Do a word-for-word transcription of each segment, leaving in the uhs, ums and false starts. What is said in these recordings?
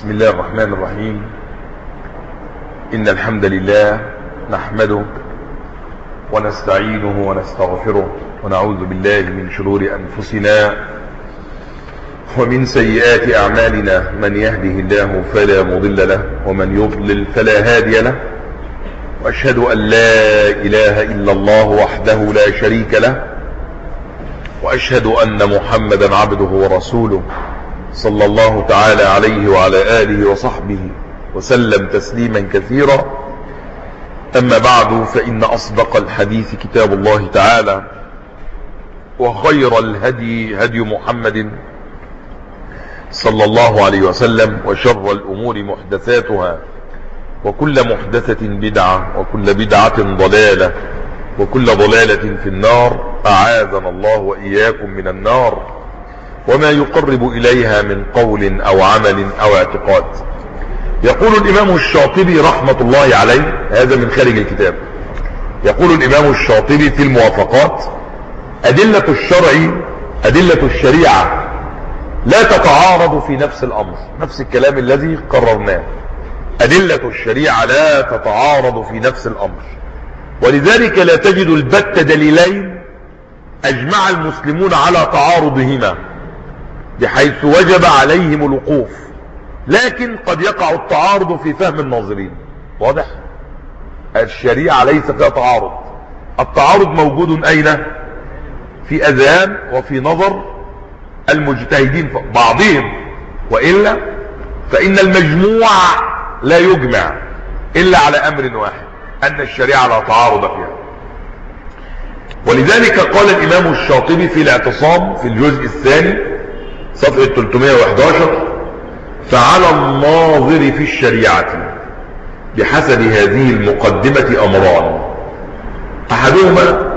بسم الله الرحمن الرحيم. إن الحمد لله نحمده ونستعينه ونستغفره ونعوذ بالله من شرور أنفسنا ومن سيئات أعمالنا. من يهده الله فلا مضل له ومن يضلل فلا هادي له، وأشهد أن لا إله إلا الله وحده لا شريك له، وأشهد أن محمدا عبده ورسوله صلى الله تعالى عليه وعلى آله وصحبه وسلم تسليما كثيرا. أما بعد، فإن أصدق الحديث كتاب الله تعالى، وخير الهدي هدي محمد صلى الله عليه وسلم، وشر الأمور محدثاتها، وكل محدثة بدعة، وكل بدعة ضلالة، وكل ضلالة في النار. أعاذنا الله وإياكم من النار وما يقرب إليها من قول أو عمل أو اعتقاد. يقول الإمام الشاطبي رحمة الله عليه، هذا من خارج الكتاب، يقول الإمام الشاطبي في الموافقات: أدلة الشرع أدلة الشريعة لا تتعارض في نفس الأمر. نفس الكلام الذي قررناه، أدلة الشريعة لا تتعارض في نفس الأمر، ولذلك لا تجد البت دليلين أجمع المسلمون على تعارضهما بحيث وجب عليهم الوقوف، لكن قد يقع التعارض في فهم الناظرين. واضح؟ الشريعة ليس فيها تعارض، التعارض موجود أين؟ في أذهان وفي نظر المجتهدين بعضهم، وإلا فإن المجموع لا يجمع إلا على أمر واحد، أن الشريعة لا تعارض فيها. ولذلك قال الإمام الشاطبي في الاعتصام في الجزء الثاني صفحة ثلاثمائة وأحد عشر: فعلى الناظر في الشريعة بحسب هذه المقدمة أمران، أحدهما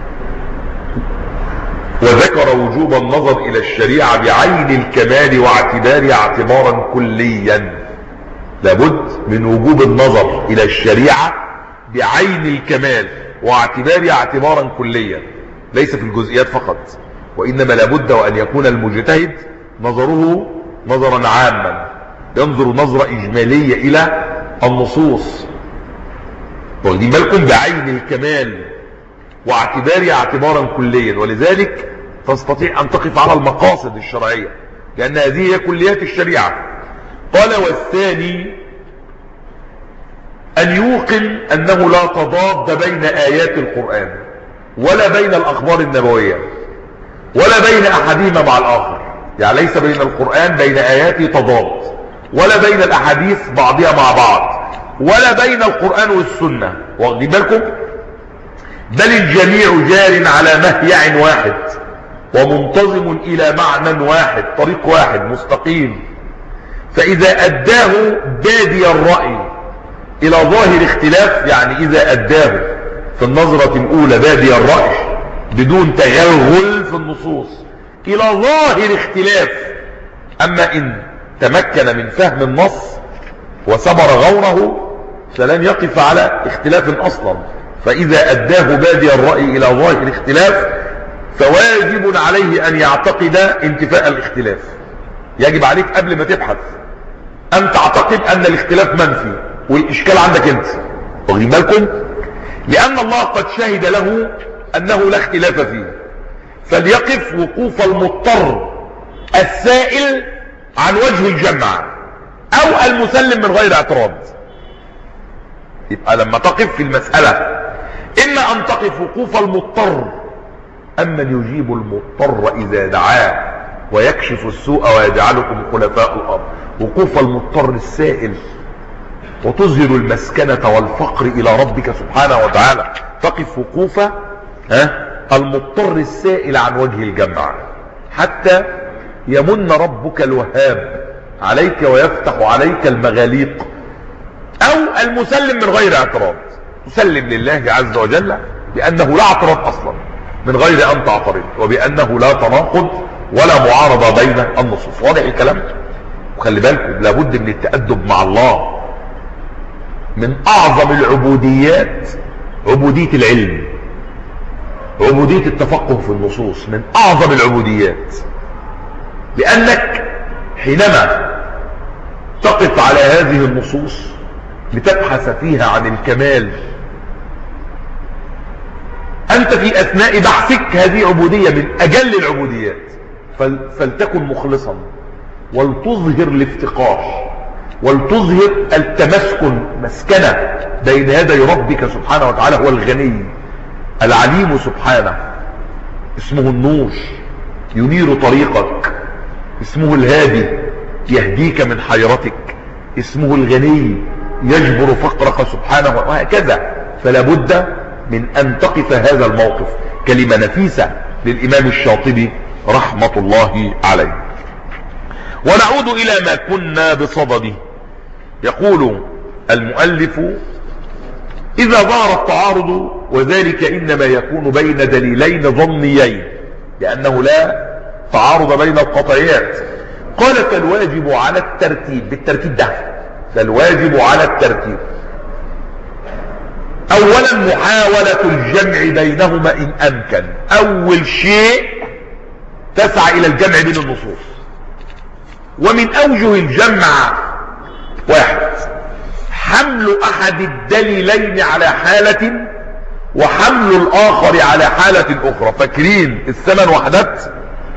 وذكر وجوب النظر إلى الشريعة بعين الكمال واعتبارها اعتبارا كليا. لابد من وجوب النظر إلى الشريعة بعين الكمال واعتبارها اعتبارا كليا، ليس في الجزئيات فقط، وإنما لابد وأن يكون المجتهد نظره نظرا عاما، ينظر نظرة إجمالية إلى النصوص، واخدين بالكم، بعين الكمال واعتبارها اعتبارا كليا. ولذلك تستطيع أن تقف على المقاصد الشرعية، لأن هذه هي كليات الشريعة. قال: والثاني أن يوقن أنه لا تضاد بين آيات القرآن ولا بين الأخبار النبوية ولا بين أحدهما مع الآخر، يعني ليس بين القرآن بين آياته تضاد، ولا بين الأحاديث بعضها مع بعض، ولا بين القرآن والسنة، واخدين بالكم، بل الجميع جار على مهيع واحد ومنتظم إلى معنى واحد، طريق واحد مستقيم. فإذا أداه بادي الرأي إلى ظاهر اختلاف، يعني إذا أداه في النظرة الأولى بادي الرأي بدون تغلغل في النصوص إلى ظاهر اختلاف، أما إن تمكن من فهم النص وثمر غوره فلن يقف على اختلاف أصلا. فإذا أداه بادي الرأي إلى ظاهر اختلاف فواجب عليه أن يعتقد انتفاء الاختلاف. يجب عليك قبل ما تبحث أن تعتقد أن الاختلاف منفي، والإشكال عندك أنت، واخدين بالكم، لأن الله قد شهد له أنه لا اختلاف فيه، فليقف وقوف المضطر السائل عن وجه الجمع أو المسلم من غير اعتراض. يبقى لما تقف في المسألة إما أن تقف وقوف المضطر، أما يجيب المضطر إذا دعاه ويكشف السوء ويجعلكم خلفاء الأرض، وقوف المضطر السائل، وتظهر المسكنة والفقر إلى ربك سبحانه وتعالى. تقف وقوف ها المضطر السائل عن وجه الجمع حتى يمن ربك الوهاب عليك ويفتح عليك المغاليق، أو المسلم من غير اعتراض، تسلم لله عز وجل بأنه لا اعتراض أصلا من غير أن تعترض، وبأنه لا تناقض ولا معارضة بين النصوص. واضح الكلام؟ وخلي بالكم، لابد من التأدب مع الله. من أعظم العبوديات عبودية العلم، عبودية التفقه في النصوص، من أعظم العبوديات، لأنك حينما تقف على هذه النصوص لتبحث فيها عن الكمال. أنت في أثناء بحثك هذه عبودية من أجل العبوديات، فلتكن مخلصا، ولتظهر الافتقار، ولتظهر التمسكن مسكنة بين يدي ربك سبحانه وتعالى. هو الغني العليم سبحانه، اسمه النور ينير طريقك، اسمه الهادي يهديك من حيرتك، اسمه الغني يجبر فقرك سبحانه، وهكذا. فلا بد من أن تقف هذا الموقف. كلمة نفيسة للإمام الشاطبي رحمة الله عليه. ونعود إلى ما كنا بصدده. يقول المؤلف: إذا ظهر التعارض، وذلك إنما يكون بين دليلين ظنيين، لأنه لا تعارض بين القطعيات. قال: فالواجب على الترتيب، بالترتيب ده فالواجب على الترتيب أولا محاولة الجمع بينهما إن أمكن. أول شيء تسعى إلى الجمع بين النصوص. ومن أوجه الجمع: واحد، حمل أحد الدليلين على حالة، وحمل الآخر على حالة أخرى. فاكرين الثمان وحدات؟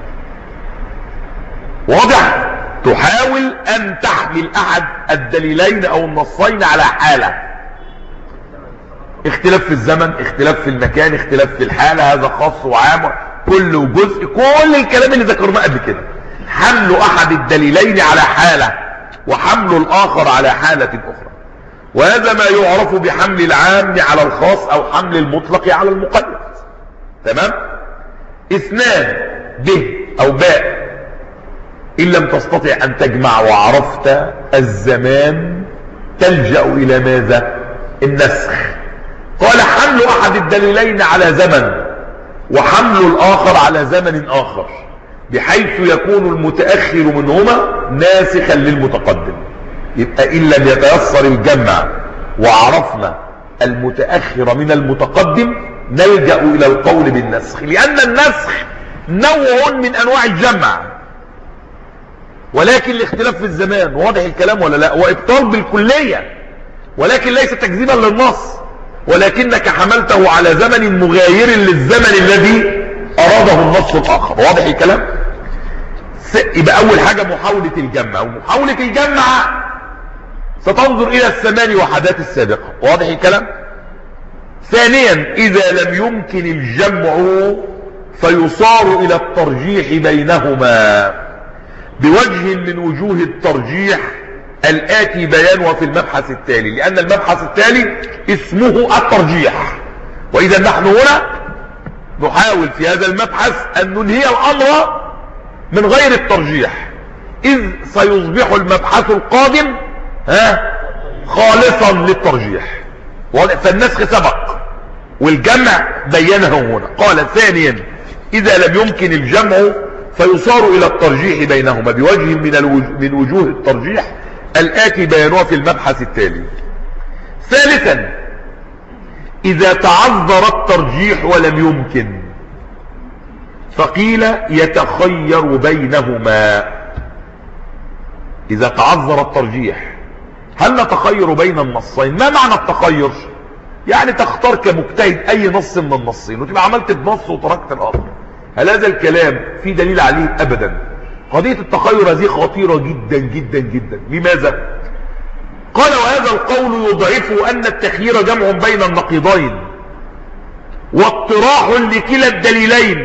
واضح؟ تحاول أن تحمل أحد الدليلين أو النصين على حالة، اختلاف في الزمن، اختلاف في المكان، اختلاف في الحالة، هذا خاص وعام، كل جزء، كل الكلام اللي ذكرناه قبل كده. حمل أحد الدليلين على حالة، وحمل الآخر على حالة أخرى. وهذا ما يعرف بحمل العام على الخاص، أو حمل المطلق على المقيد. تمام؟ اثنان، به أو باء، إن لم تستطع أن تجمع وعرفت الزمان تلجأ إلى ماذا؟ النسخ. قال: حمل أحد الدليلين على زمن، وحمل الآخر على زمن آخر، بحيث يكون المتأخر منهما ناسخا للمتقدم. يبقى إن لم يتيسر الجمع وعرفنا المتأخر من المتقدم نلجأ إلى القول بالنسخ، لأن النسخ نوع من أنواع الجمع، ولكن الاختلاف في الزمان. واضح الكلام ولا لا؟ وإبطال بالكلية، ولكن ليس تكذيبا للنص، ولكنك حملته على زمن مغاير للزمن الذي أراده النص الآخر. واضح الكلام؟ يبقى أول حاجة محاولة الجمع، ومحاولة الجمع ستنظر إلى الثمان وحدات السابقة. واضح الكلام؟ ثانيا، إذا لم يمكن الجمع فيصار إلى الترجيح بينهما بوجه من وجوه الترجيح الآتي بيانها في المبحث التالي، لأن المبحث التالي اسمه الترجيح. وإذا نحن هنا نحاول في هذا المبحث أن ننهي الأمر من غير الترجيح، إذ سيصبح المبحث القادم ها خالصا للترجيح. فالنسخ سبق والجمع بينه هنا. قال: ثانيا، إذا لم يمكن الجمع فيصار إلى الترجيح بينهما بوجه من, الوجه من وجوه الترجيح الآتي بيانها في المبحث التالي. ثالثا، إذا تعذر الترجيح ولم يمكن فقيل يتخير بينهما. إذا تعذر الترجيح هل نتخير بين النصين؟ ما معنى التخير؟ يعني تختار كمجتهد أي نص من النصين وتبقى عملت بنص وتركت الآخر. هل هذا الكلام في دليل عليه؟ أبدا. قضية التخير هذه خطيرة جدا جدا جدا. لماذا؟ قال: وهذا القول يضعف أن التخيير جمع بين النقيضين، واطراح لكلا الدليلين،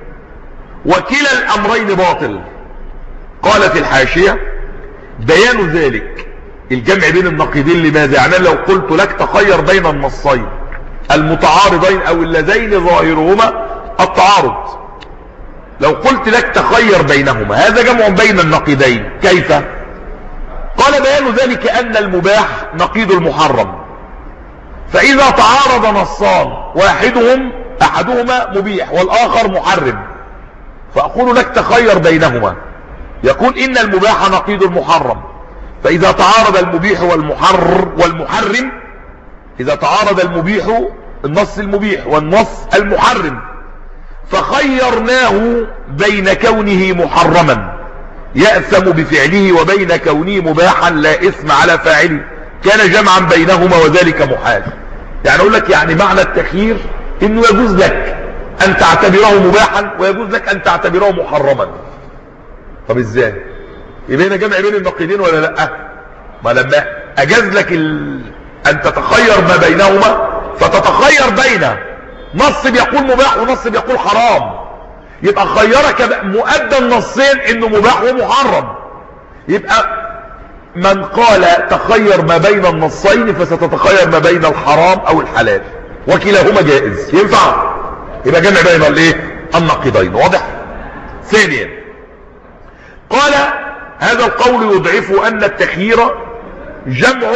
وكلا الأمرين باطل. قال في الحاشية: بيان ذلك الجمع بين النقيضين. لماذا؟ يعني لو قلت لك تخير بين النصين المتعارضين أو اللذين ظاهرهما التعارض، لو قلت لك تخير بينهما، هذا جمع بين النقيضين. كيف؟ قال: بيان ذلك أن المباح نقيض المحرم، فإذا تعارض نصان واحدهم أحدهما مبيح والآخر محرم، فأقول لك تخير بينهما، يقول إن المباح نقيض المحرم، فإذا تعارض المبيح والمحرر والمحرم، إذا تعارض المبيح النص المبيح والنص المحرم فخيرناه بين كونه محرما يأثم بفعله وبين كونه مباحا لا إثم على فاعله كان جمعا بينهما وذلك محال. يعني أقول لك يعني معنى التخيير إنه يجوز لك أن تعتبره مباحا ويجوز لك أن تعتبره محرما. طب إزاي؟ يبقى هنا جمع بين النقيضين ولا لأ؟ ما لما أجاز لك ال... أن تتخير ما بينهما فتتخير بين نص بيقول مباح ونص بيقول حرام، يبقى خيرك مؤدى النصين إنه مباح ومحرم. يبقى من قال تخير ما بين النصين فستتخير ما بين الحرام أو الحلال وكلاهما جائز. ينفع؟ يبقى جمع بين الايه؟ النقيضين. واضح؟ ثانيا قال هذا القول يضعف أن التخيير جمع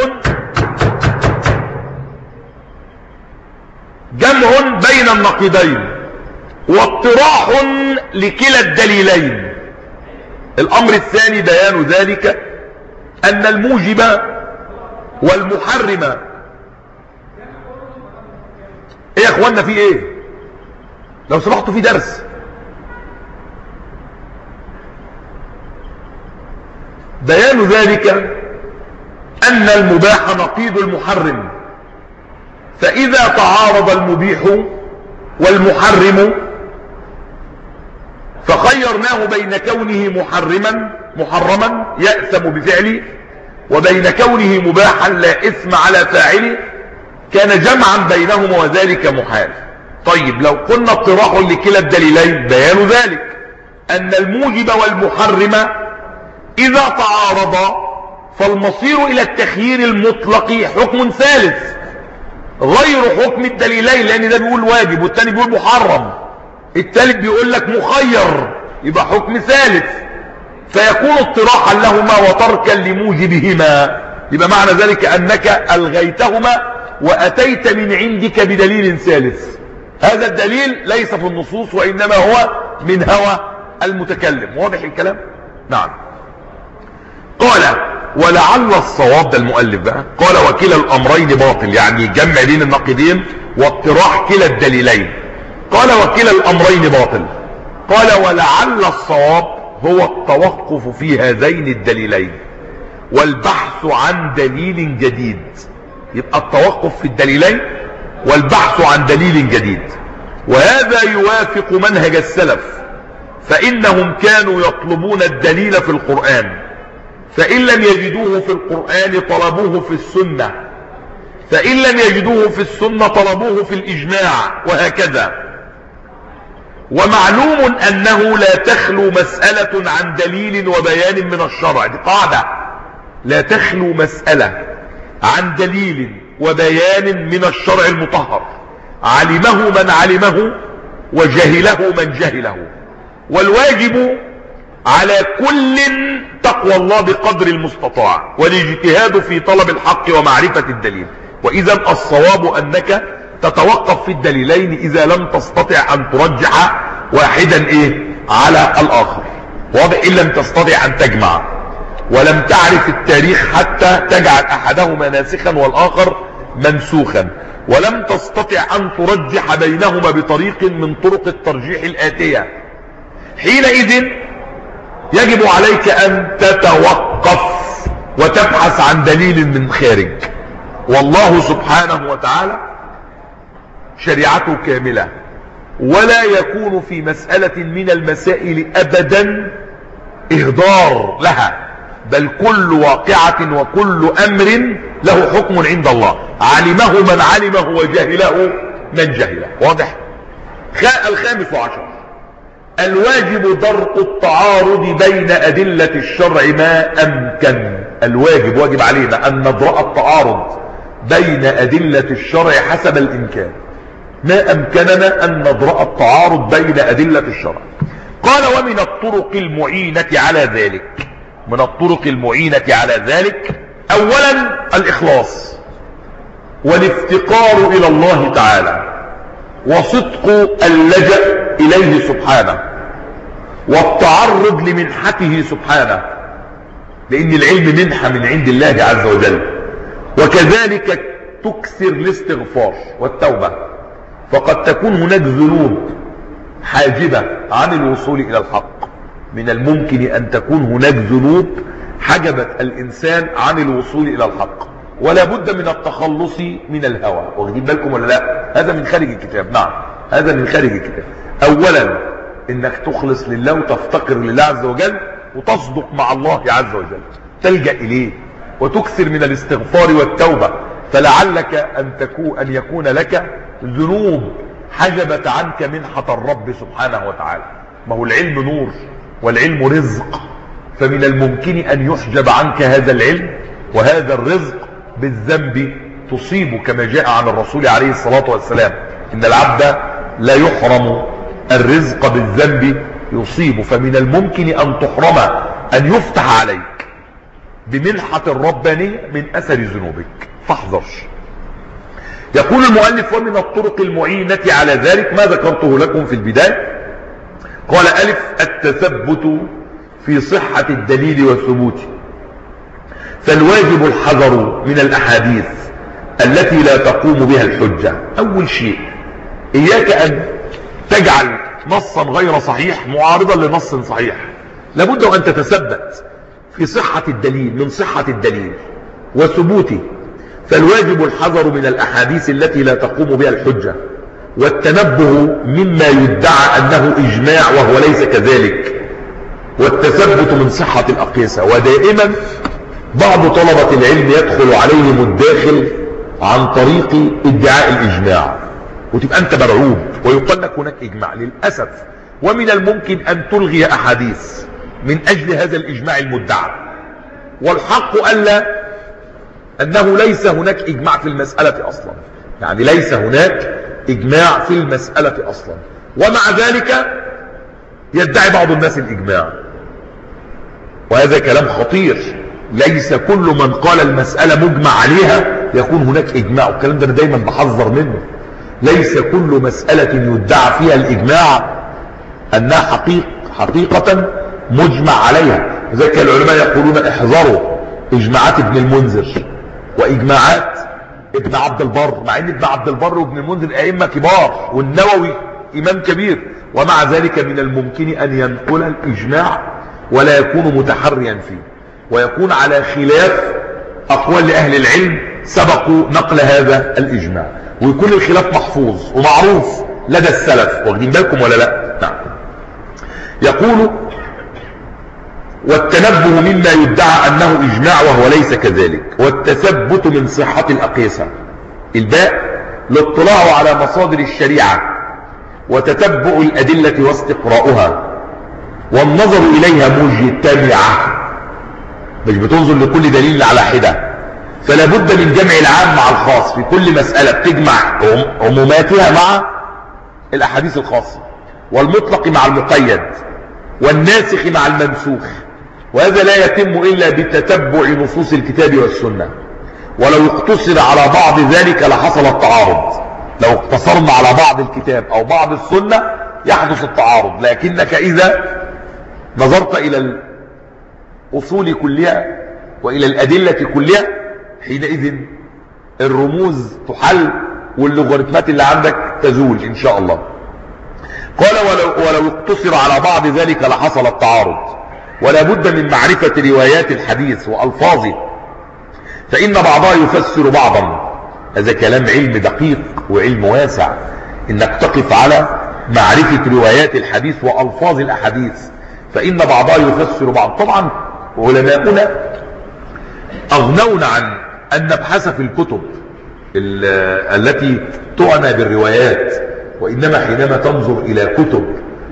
جمع بين النقيضين واطراح لكلا الدليلين. الأمر الثاني بيان ذلك أن الموجب والمحرم. ايه يا اخوانا في ايه؟ لو سمحتوا في درس. بيان ذلك أن المباح نقيض المحرم، فإذا تعارض المبيح والمحرم فخيرناه بين كونه محرما محرما يأثم بفعله وبين كونه مباحا لا إثم على فاعله كان جمعا بينهما وذلك محال. طيب لو قلنا اطراح لكلا الدليلين بيان ذلك أن الموجب والمحرم إذا تعارضا فالمصير إلى التخيير المطلق حكم ثالث غير حكم الدليلين، لأن ده بيقول واجب والتاني بيقول محرم، التالت بيقول لك مخير، يبقى حكم ثالث فيكون اطراحا لهما وتركا لموجبهما. يبقى معنى ذلك أنك ألغيتهما وأتيت من عندك بدليل ثالث. هذا الدليل ليس في النصوص وإنما هو من هوى المتكلم. واضح الكلام؟ نعم. قال ولعل الصواب، ده المؤلف بقى، قال وكلا الأمرين باطل، يعني جمع بين النقيضين واطراح كلا الدليلين. قال وكلا الأمرين باطل. قال ولعل الصواب هو التوقف في هذين الدليلين والبحث عن دليل جديد. يبقى التوقف في الدليلين والبحث عن دليل جديد، وهذا يوافق منهج السلف، فإنهم كانوا يطلبون الدليل في القرآن، فإن لم يجدوه في القرآن طلبوه في السنة، فإن لم يجدوه في السنة طلبوه في الإجماع، وهكذا. ومعلوم أنه لا تخلو مسألة عن دليل وبيان من الشرع. دي قاعدة، لا تخلو مسألة عن دليل وبيان من الشرع المطهر، علمه من علمه وجهله من جهله. والواجب على كل تقوى الله بقدر المستطاع والاجتهاد في طلب الحق ومعرفة الدليل. وإذا الصواب أنك تتوقف في الدليلين إذا لم تستطع أن ترجح واحدا إيه على الآخر. واضح؟ إن لم تستطع أن تجمع ولم تعرف التاريخ حتى تجعل أحدهما ناسخا والآخر منسوخا، ولم تستطع أن ترجح بينهما بطريق من طرق الترجيح الآتية، حينئذ يجب عليك أن تتوقف وتبحث عن دليل من خارج. والله سبحانه وتعالى شريعته كاملة، ولا يكون في مسألة من المسائل أبدا إهدار لها، بل كل واقعة وكل أمر له حكم عند الله، علمه من علمه وجهله من جهله. واضح؟ الخامس عشر الواجب درء التعارض بين أدلة الشرع ما أمكن. الواجب واجب علينا أن ندرأ التعارض بين أدلة الشرع حسب الإمكان، ما أمكننا أن ندرأ التعارض بين أدلة الشرع. قال ومن الطرق المعينة على ذلك، من الطرق المعينة على ذلك أولا الإخلاص والافتقار إلى الله تعالى وصدق اللجأ إليه سبحانه والتعرض لمنحته سبحانه، لأن العلم منحة من عند الله عز وجل. وكذلك تكثر الاستغفار والتوبة، فقد تكون هناك ذنوب حاجبة عن الوصول إلى الحق، من الممكن ان تكون هناك ذنوب حجبت الانسان عن الوصول الى الحق، ولا بد من التخلص من الهوى. واخدين بالكم ولا لا؟ هذا من خارج الكتاب. نعم هذا من خارج الكتاب. اولا انك تخلص لله وتفتقر لله عز وجل وتصدق مع الله عز وجل، تلجأ اليه وتكثر من الاستغفار والتوبة، فلعلك ان تكون ان يكون لك ذنوب حجبت عنك منحة الرب سبحانه وتعالى. ما هو العلم نور والعلم رزق، فمن الممكن ان يحجب عنك هذا العلم وهذا الرزق بالذنب تصيب، كما جاء عن الرسول عليه الصلاة والسلام ان العبد لا يحرم الرزق بالذنب يصيب. فمن الممكن ان تحرم ان يفتح عليك بمنحة الربانية من اثر ذنوبك، فاحذر. يقول المؤلف: ومن الطرق المعينة على ذلك ما ذكرته لكم في البداية. قال: ألف التثبت في صحة الدليل وثبوته، فالواجب الحذر من الأحاديث التي لا تقوم بها الحجة. أول شيء إياك أن تجعل نصا غير صحيح معارضا لنص صحيح، لابد أن تتثبت في صحة الدليل، من صحة الدليل وثبوته. فالواجب الحذر من الأحاديث التي لا تقوم بها الحجة، والتنبه مما يدعى أنه إجماع وهو ليس كذلك، والتثبت من صحة الأقيسة. ودائما بعض طلبة العلم يدخل عليهم الداخل عن طريق ادعاء الإجماع، وتبقى أنت مرعوب ويقال لك هناك إجماع. للأسف ومن الممكن أن تلغي أحاديث من أجل هذا الإجماع المدعى، والحق ألا أنه ليس هناك إجماع في المسألة أصلا، يعني ليس هناك إجماع في المسألة أصلا، ومع ذلك يدعي بعض الناس الإجماع، وهذا كلام خطير. ليس كل من قال المسألة مجمع عليها يكون هناك إجماع، والكلام ده أنا دايما بحذر منه. ليس كل مسألة يدعى فيها الإجماع أنها حقيق حقيقة مجمع عليها. ذلك العلماء يقولون: احذروا إجماعات ابن المنذر وإجماعات ابن عبد البر، مع ان ابن عبد البر وابن المنذر ائمه كبار، والنووي امام كبير، ومع ذلك من الممكن ان ينقل الاجماع ولا يكون متحريا فيه، ويكون على خلاف اقوال لاهل العلم سبقوا نقل هذا الاجماع، ويكون الخلاف محفوظ ومعروف لدى السلف. واخدين بالكم ولا لا؟ نعم. يقول: والتنبه مما يدعى أنه إجماع وهو ليس كذلك، والتثبت من صحة الأقيسة. الباء الاطلاع على مصادر الشريعة وتتبع الأدلة واستقراؤها والنظر إليها مجتمعة، مش بتنظر لكل دليل على حدة. فلا بد من جمع العام مع الخاص في كل مسألة، بتجمع عموماتها مع الأحاديث الخاصة، والمطلق مع المقيد، والناسخ مع المنسوخ. وهذا لا يتم إلا بتتبع نصوص الكتاب والسنة. ولو اقتصر على بعض ذلك لحصل التعارض. لو اقتصرنا على بعض الكتاب أو بعض السنة يحدث التعارض، لكنك إذا نظرت إلى الأصول كلها وإلى الأدلة كلها حينئذ الرموز تحل واللوغاريتمات اللي عندك تزول إن شاء الله. قال: ولو, ولو اقتصر على بعض ذلك لحصل التعارض. ولا بد من معرفة روايات الحديث وألفاظه، فإن بعضها يفسر بعضا. هذا كلام علم دقيق وعلم واسع، إنك تقف على معرفة روايات الحديث وألفاظ الأحاديث، فإن بعضها يفسر بعض. طبعا علماؤنا أغنونا عن أن نبحث في الكتب التي تعنى بالروايات، وإنما حينما تنظر إلى كتب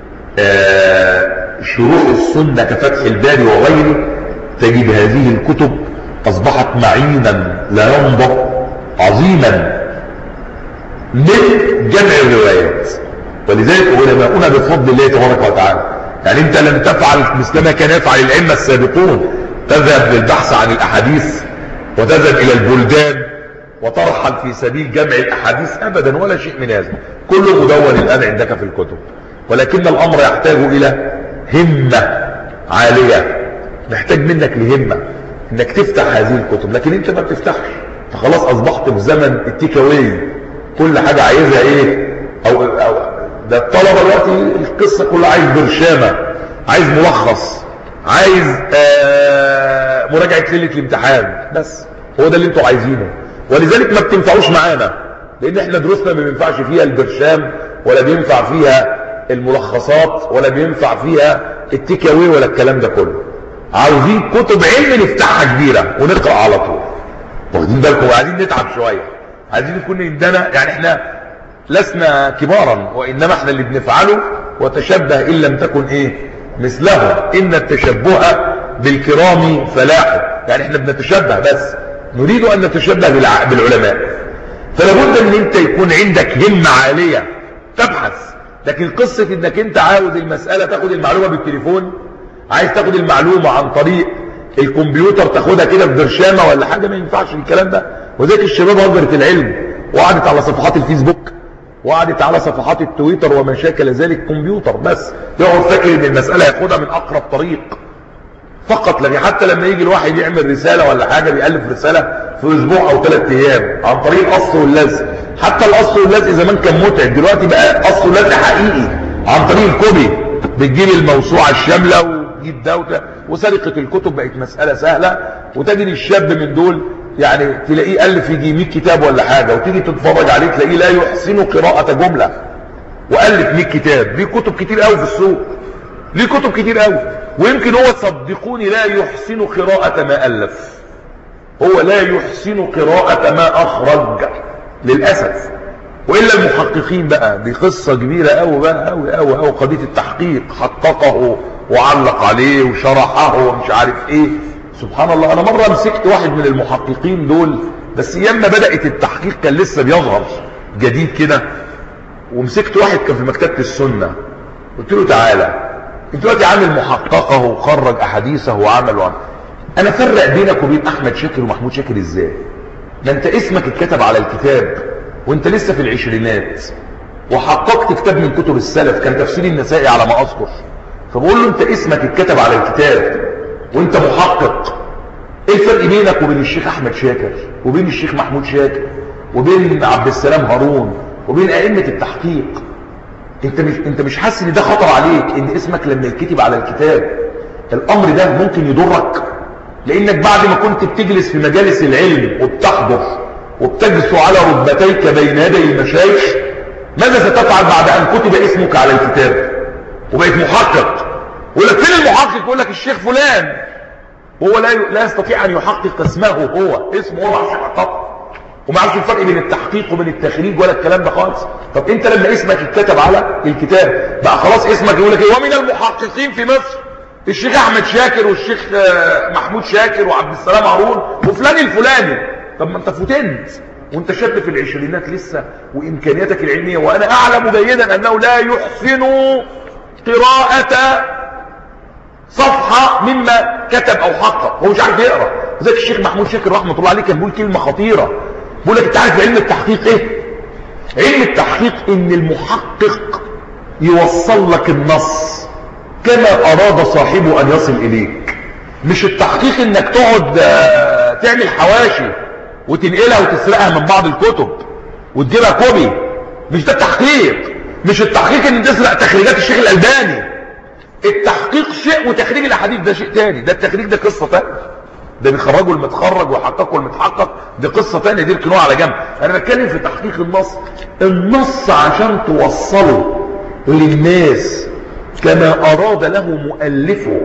شروح السنة كفتح الباري وغيره تجد هذه الكتب أصبحت معينا لا ينضب عظيما من جمع الروايات. ولذلك علماؤنا بفضل الله تبارك وتعالى، يعني انت لن تفعل مثل ما كان يفعل الأئمة السابقون، تذهب للبحث عن الأحاديث وتذهب إلى البلدان وترحل في سبيل جمع الأحاديث، أبدا ولا شيء من هذا، كله مدون الآن عندك في الكتب. ولكن الأمر يحتاج إلى همة عالية، محتاج منك لهمة انك تفتح هذه الكتب، لكن انت ما بتفتحش. فخلاص اصبحت في زمن التيك اواي، كل حاجة عايزها ايه، او, أو ده الطلبة دلوقتي القصة كلها عايز برشامة، عايز ملخص، عايز آه مراجعة ليلة الامتحان، بس هو ده اللي انتوا عايزينه. ولذلك ما بتنفعوش معانا، لان احنا دروسنا ما بينفعش فيها البرشام، ولا بينفع فيها الملخصات، ولا بينفع فيها التيكاوي، ولا الكلام ده كله. عاوزين كتب علم نفتحها كبيرة ونقرأ على طول. واخدين بالكم؟ عايزين نتعب شوية، عايزين يكون عندنا، يعني احنا لسنا كبارا، وانما احنا اللي بنفعله وتشبه ان لم تكن ايه مثلهم، ان التشبه بالكرام فلاح. يعني احنا بنتشبه، بس نريد ان نتشبه بالعلماء. فلا بد ان انت يكون عندك همة عالية تبحث. لكن قصة انك انت عاوز المسألة تاخد المعلومة بالتليفون، عايز تاخد المعلومة عن طريق الكمبيوتر تاخدها كده في برشامة ولا حاجة، ما ينفعش الكلام ده. وذلك الشباب هجرت العلم وقعدت على صفحات الفيسبوك وقعدت على صفحات التويتر وما شاكل ذلك، كمبيوتر بس، يقعد فاكر ان المسألة ياخدها من اقرب طريق فقط. لكن حتى لما يجي الواحد يعمل رسالة ولا حاجة بيألف رسالة في اسبوع او ثلاث ايام عن طريق القص واللزق. حتى القص واللزق زمان كان متعب، دلوقتي بقى قص ولزق حقيقي عن طريق الكوبي. بتجيب الموسوعة الشاملة وتجيب ده وده، وسرقة الكتب بقت مسألة سهلة. وتجد الشاب من دول يعني تلاقيه ألف يجي مية كتاب ولا حاجة، وتيجي تتفرج عليه تلاقيه لا يحسن قراءة جملة، وألف مية كتاب. ليه كتب كتير قوي في السوق، ليه كتب كتير قوي. ويمكن هو صدقوني لا يحسن قراءة ما ألف، هو لا يحسن قراءة ما أخرج للأسف. وإلا المحققين بقى دي قصة كبيرة قوي بقى، قوي قوي قوي. قضية التحقيق حققه وعلق عليه وشرحه ومش عارف ايه، سبحان الله. انا مرة مسكت واحد من المحققين دول، بس ايام ما بدأت التحقيق كان لسه بيظهر جديد كده، ومسكت واحد كان في مكتبة السنة، قلت له تعالى انت دلوقتي عامل محققه وخرج احاديثه وعمل وعمل، انا فرق بينك وبين احمد شاكر ومحمود شاكر ازاي؟ ده انت اسمك اتكتب على الكتاب وانت لسه في العشرينات، وحققت كتاب من كتب السلف كان تفسير النسائي على ما اذكر. فبقول له انت اسمك اتكتب على الكتاب وانت محقق، ايه الفرق بينك وبين الشيخ احمد شاكر وبين الشيخ محمود شاكر وبين عبد السلام هارون وبين ائمه التحقيق؟ انت مش انت مش حاسس ان ده خطر عليك، ان اسمك لما يتكتب على الكتاب الامر ده ممكن يضرك؟ لانك بعد ما كنت بتجلس في مجالس العلم وبتحضر وبتجلس على ركبتيك بين يدي المشايخ، ماذا ستفعل بعد ان كتب اسمك على الكتاب وبقيت محقق؟ يقول لك فين المحقق؟ يقول لك الشيخ فلان، وهو لا لا يستطيع ان يحقق اسمه، هو اسمه هو ما عرفش يحققه، وما عرفش الفرق بين التحقيق وبين التخريج ولا الكلام ده خالص. طب انت لما اسمك اتكتب على الكتاب بقى خلاص اسمك يقول لك ايه؟ ومن المحققين في مصر الشيخ احمد شاكر والشيخ محمود شاكر وعبد السلام هارون وفلان الفلاني. طب ما انت فتنت وانت شاب في العشرينات لسه وامكانياتك العلميه، وانا اعلم جيدا انه لا يحسن قراءه صفحه مما كتب او حقق، هو مش عارف يقرا. زي الشيخ محمود شاكر رحمه الله عليه كان بيقول كلمه خطيره، بيقول لك انت عارف علم التحقيق ايه؟ علم التحقيق ان المحقق يوصل لك النص كما اراد صاحبه ان يصل اليك. مش التحقيق انك تقعد تعمل حواشي وتنقلها وتسرقها من بعض الكتب وتجيبها كوبي، مش ده التحقيق. مش التحقيق ان تسرق تخريجات الشيخ الألباني، التحقيق شيء وتخريج الاحاديث ده شيء تاني. ده التخريج ده قصة تانية، ده بيخرجوا المتخرج ويحققوا المتحقق، دي قصة تانية، دي ركنوها على جنب. انا بتكلم في تحقيق النص. النص عشان توصله للناس كما اراد له مؤلفه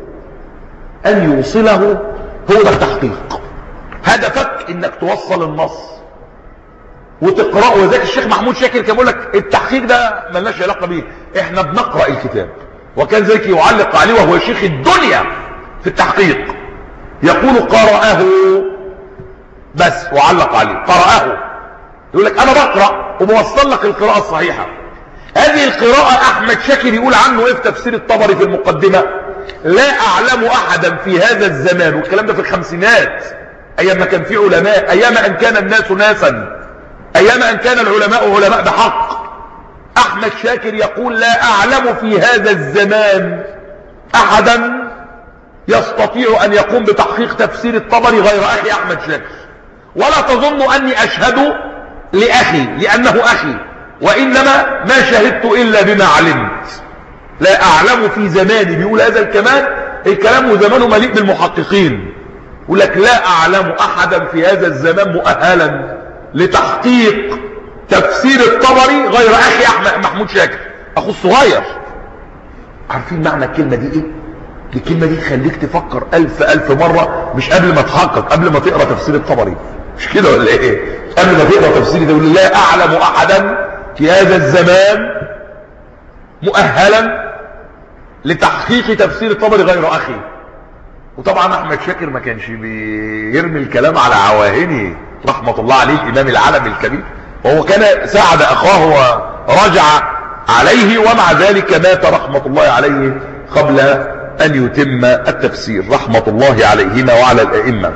ان يوصله، هو ده التحقيق. هدفك انك توصل النص وتقرأه. وذلك الشيخ محمود شاكر كان بيقول لك التحقيق ده ملناش علاقة بيه، احنا بنقرأ الكتاب. وكان ذلك يعلق عليه وهو شيخ الدنيا في التحقيق، يقول قرأه بس وعلق عليه، قرأه. يقول لك انا بقرأ وبوصل لك القراءة الصحيحة. هذه القراءة احمد شاكر يقول عنه ايه في تفسير الطبري في المقدمة؟ لا اعلم احدا في هذا الزمان، والكلام ده في الخمسينات ايام ما كان في علماء، ايام ان كان الناس ناسا، ايام ان كان العلماء علماء بحق. احمد شاكر يقول لا اعلم في هذا الزمان احدا يستطيع ان يقوم بتحقيق تفسير الطبري غير اخي احمد شاكر، ولا تظن اني اشهد لاخي لانه اخي، وانما ما شهدت الا بما علمت. لا أعلم في زماني، بيقول هذا الكلام الكلام وزمانه مليء بالمحققين، يقول لك لا أعلم أحدا في هذا الزمان مؤهلا لتحقيق تفسير الطبري غير أخي أحمد محمود شاكر، أخو الصغير. عارفين معنى الكلمة دي إيه؟ الكلمة دي تخليك تفكر ألف ألف مرة، مش قبل ما تحقق، قبل ما تقرأ تفسير الطبري، مش كده ولا إيه؟ قبل ما تقرأ تفسير ده يقول لا أعلم أحدا في هذا الزمان مؤهلا لتحقيق تفسير الطبري غير أخي. وطبعا أحمد شاكر ما كانش بيرمي الكلام على عواهنه رحمة الله عليه، الإمام العالم الكبير، وهو كان ساعد أخاه ورجع عليه، ومع ذلك مات رحمة الله عليه قبل أن يتم التفسير رحمة الله عليهما وعلى الأئمة.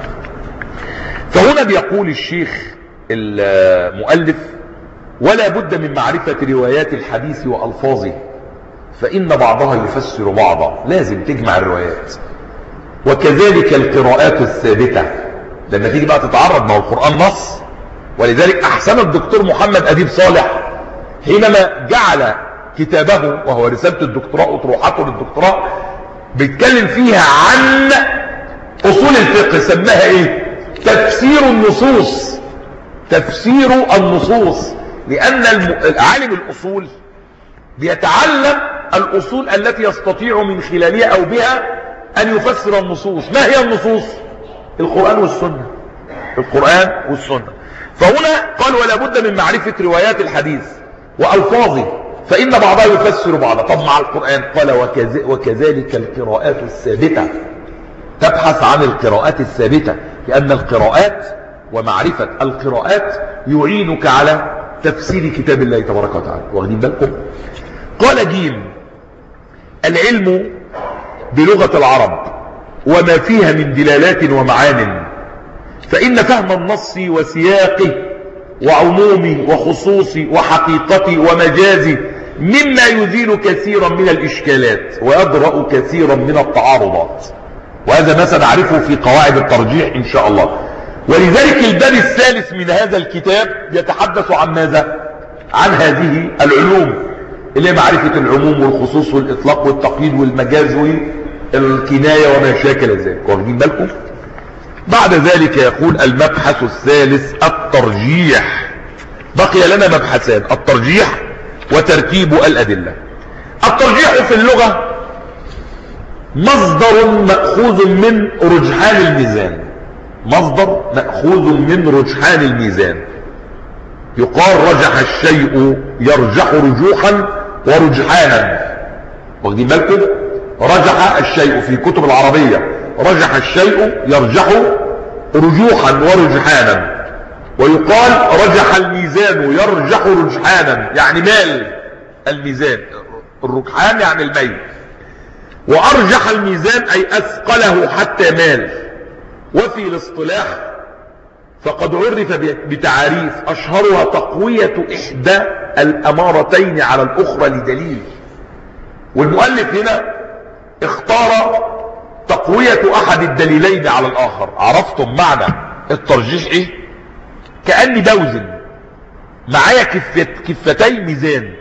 فهنا بيقول الشيخ المؤلف: ولا بد من معرفة روايات الحديث وألفاظه، فإن بعضها يفسر بعضا، لازم تجمع الروايات. وكذلك القراءات الثابتة، لما تيجي بقى تتعرض، ما هو القرآن نص، ولذلك أحسن الدكتور محمد أديب صالح حينما جعل كتابه وهو رسالة الدكتوراه أطروحته للدكتوراه بيتكلم فيها عن أصول الفقه، سماها إيه؟ تفسير النصوص. تفسير النصوص، لأن عالم الأصول بيتعلم الأصول التي يستطيع من خلالها أو بها أن يفسر النصوص. ما هي النصوص؟ القرآن والسنة، القرآن والسنة. فهنا قال: ولا بد من معرفة روايات الحديث وألفاظه، فإن بعضها يفسر بعضها. طب مع القرآن قال: وكذلك القراءات الثابتة، تبحث عن القراءات الثابتة، لأن القراءات ومعرفة القراءات يعينك على تفسير كتاب الله تبارك وتعالى. واخدين بالكم؟ قال جيم: العلم بلغة العرب وما فيها من دلالات ومعان، فإن فهم النص وسياقه وعمومه وخصوصه وحقيقته ومجازه مما يزيل كثيرا من الإشكالات ويدرأ كثيرا من التعارضات، وهذا ما سنعرفه في قواعد الترجيح إن شاء الله. ولذلك الباب الثالث من هذا الكتاب يتحدث عن ماذا؟ عن هذه العلوم اللي معرفة العموم والخصوص والإطلاق والتقييد والمجاز والكناية وما شاكل ذلك. واخدين بالكم؟ بعد ذلك يقول: المبحث الثالث الترجيح. بقي لنا مبحثان: الترجيح وترتيب الأدلة. الترجيح في اللغة مصدر مأخوذ من رجحان الميزان، مصدر مأخوذ من رجحان الميزان. يقال رجح الشيء يرجح رجوحا ورجحانا. واخدين بالكم؟ رجح الشيء في كتب العربية، رجح الشيء يرجح رجوحا ورجحانا. ويقال رجح الميزان يرجح رجحانا، يعني مال الميزان، الرجحان يعني الميل. وأرجح الميزان أي أثقله حتى مال. وفي الاصطلاح فقد عرف بتعاريف أشهرها تقوية إحدى الأمارتين على الأخرى لدليل. والمؤلف هنا اختار تقوية أحد الدليلين على الآخر. عرفتم معنى الترجيح إيه؟ كأني بوزن معايا كفت كفتين ميزان،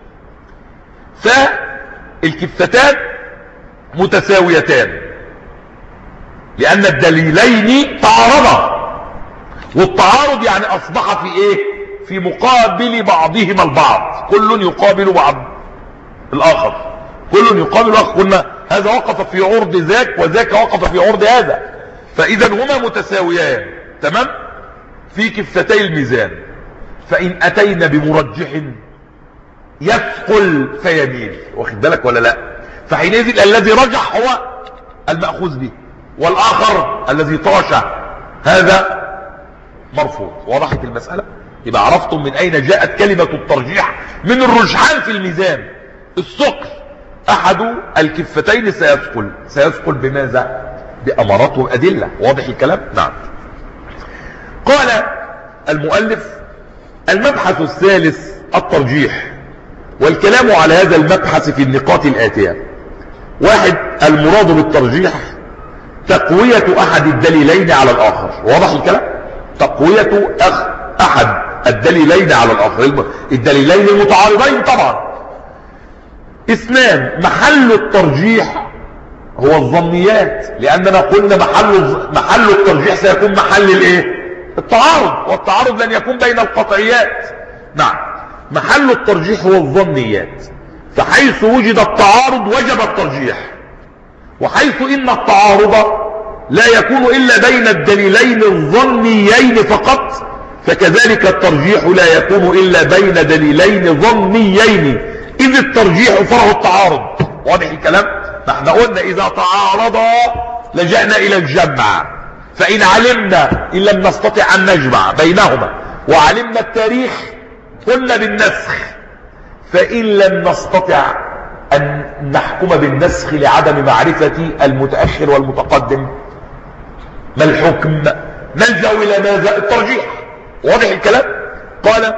فالكفتان متساويتان لأن الدليلين تعارضا، والتعارض يعني أصبح في إيه؟ في مقابل بعضهما البعض، كل يقابل بعض الآخر، كل يقابل الآخر. قلنا هذا وقف في عرض ذاك وذاك وقف في عرض هذا، فإذا هما متساويان تمام في كفتي الميزان. فإن أتينا بمرجح يثقل فيميل، واخد بالك ولا لا؟ فحينئذ الذي رجح هو المأخوذ به، والآخر الذي طاش هذا مرفوض. وضحت المسألة؟ يبقى عرفتم من أين جاءت كلمة الترجيح؟ من الرجحان في الميزان. الثقل أحد الكفتين سيثقل، سيثقل بماذا؟ بأمارات وأدلة. واضح الكلام؟ نعم. قال المؤلف: المبحث الثالث الترجيح، والكلام على هذا المبحث في النقاط الآتية: واحد، المراد بالترجيح تقوية أحد الدليلين على الآخر. واضح الكلام؟ تقوية أخ أحد الدليلين على الآخر، الدليلين المتعارضين طبعا. اثنان، محل الترجيح هو الظنيات، لاننا قلنا محل محل الترجيح سيكون محل الايه؟ التعارض، والتعارض لن يكون بين القطعيات. نعم، محل الترجيح هو الظنيات، فحيث وجد التعارض وجب الترجيح، وحيث ان التعارض لا يكون الا بين الدليلين الظنيين فقط، فكذلك الترجيح لا يكون الا بين دليلين ظنيين، اذ الترجيح فرع التعارض. واضح الكلام؟ نحن قلنا اذا تعارضا لجأنا الى الجمع، فان علمنا ان لم نستطع ان نجمع بينهما وعلمنا التاريخ قلنا بالنسخ، فان لم نستطع ان نحكم بالنسخ لعدم معرفة المتأخر والمتقدم، ما الحكم؟ نلجأ الى ماذا؟ الترجيح. واضح الكلام؟ قال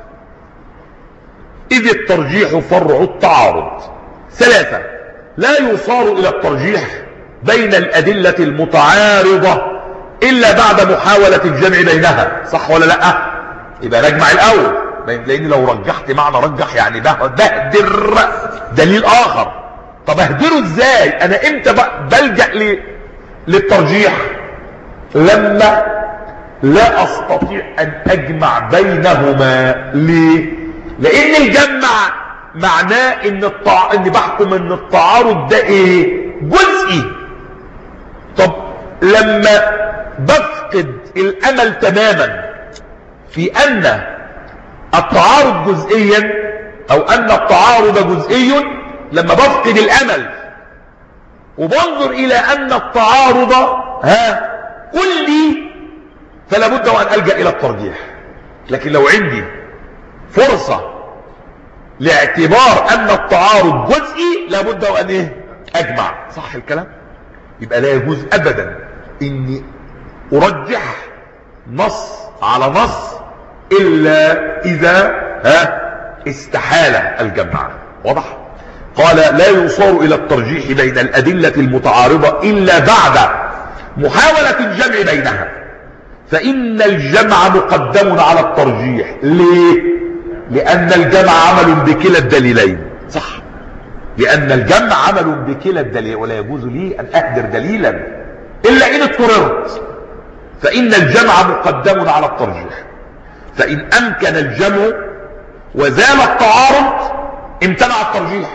اذ الترجيح فرع التعارض. ثلاثة، لا يصار الى الترجيح بين الادلة المتعارضة الا بعد محاولة الجمع بينها. صح ولا لا؟ يبقى نجمع الاول، لان لو رجحت معنى رجح يعني بهدر دليل اخر. طب اهدره ازاي؟ انا امتى بلجأ للترجيح؟ لما لا استطيع ان اجمع بينهما. ليه؟ لان الجمع معناه ان التع... ان بحكم ان التعارض ده ايه؟ جزئي. طب لما بفقد الامل تماما في ان التعارض جزئيا او ان التعارض جزئي، لما بفقد الامل وبنظر الى ان التعارض ها كلي، فلا بد وان الجا الى الترجيح. لكن لو عندي فرصة لاعتبار ان التعارض جزئي لابد وان ايه؟ اجمع. صح الكلام؟ يبقى لا يجوز ابدا اني ارجح نص على نص الا اذا ها استحال الجمع. واضح؟ قال لا يصار الى الترجيح بين الادلة المتعارضة الا بعد محاولة الجمع بينها، فان الجمع مقدم على الترجيح. ليه؟ لان الجمع عمل بكلا الدليلين. صح، لان الجمع عمل بكلا الدليلين، ولا يجوز لي ان اهدر دليلا الا ان اضطررت، فان الجمع مقدم على الترجيح. فان امكن الجمع وزال التعارض امتنع الترجيح،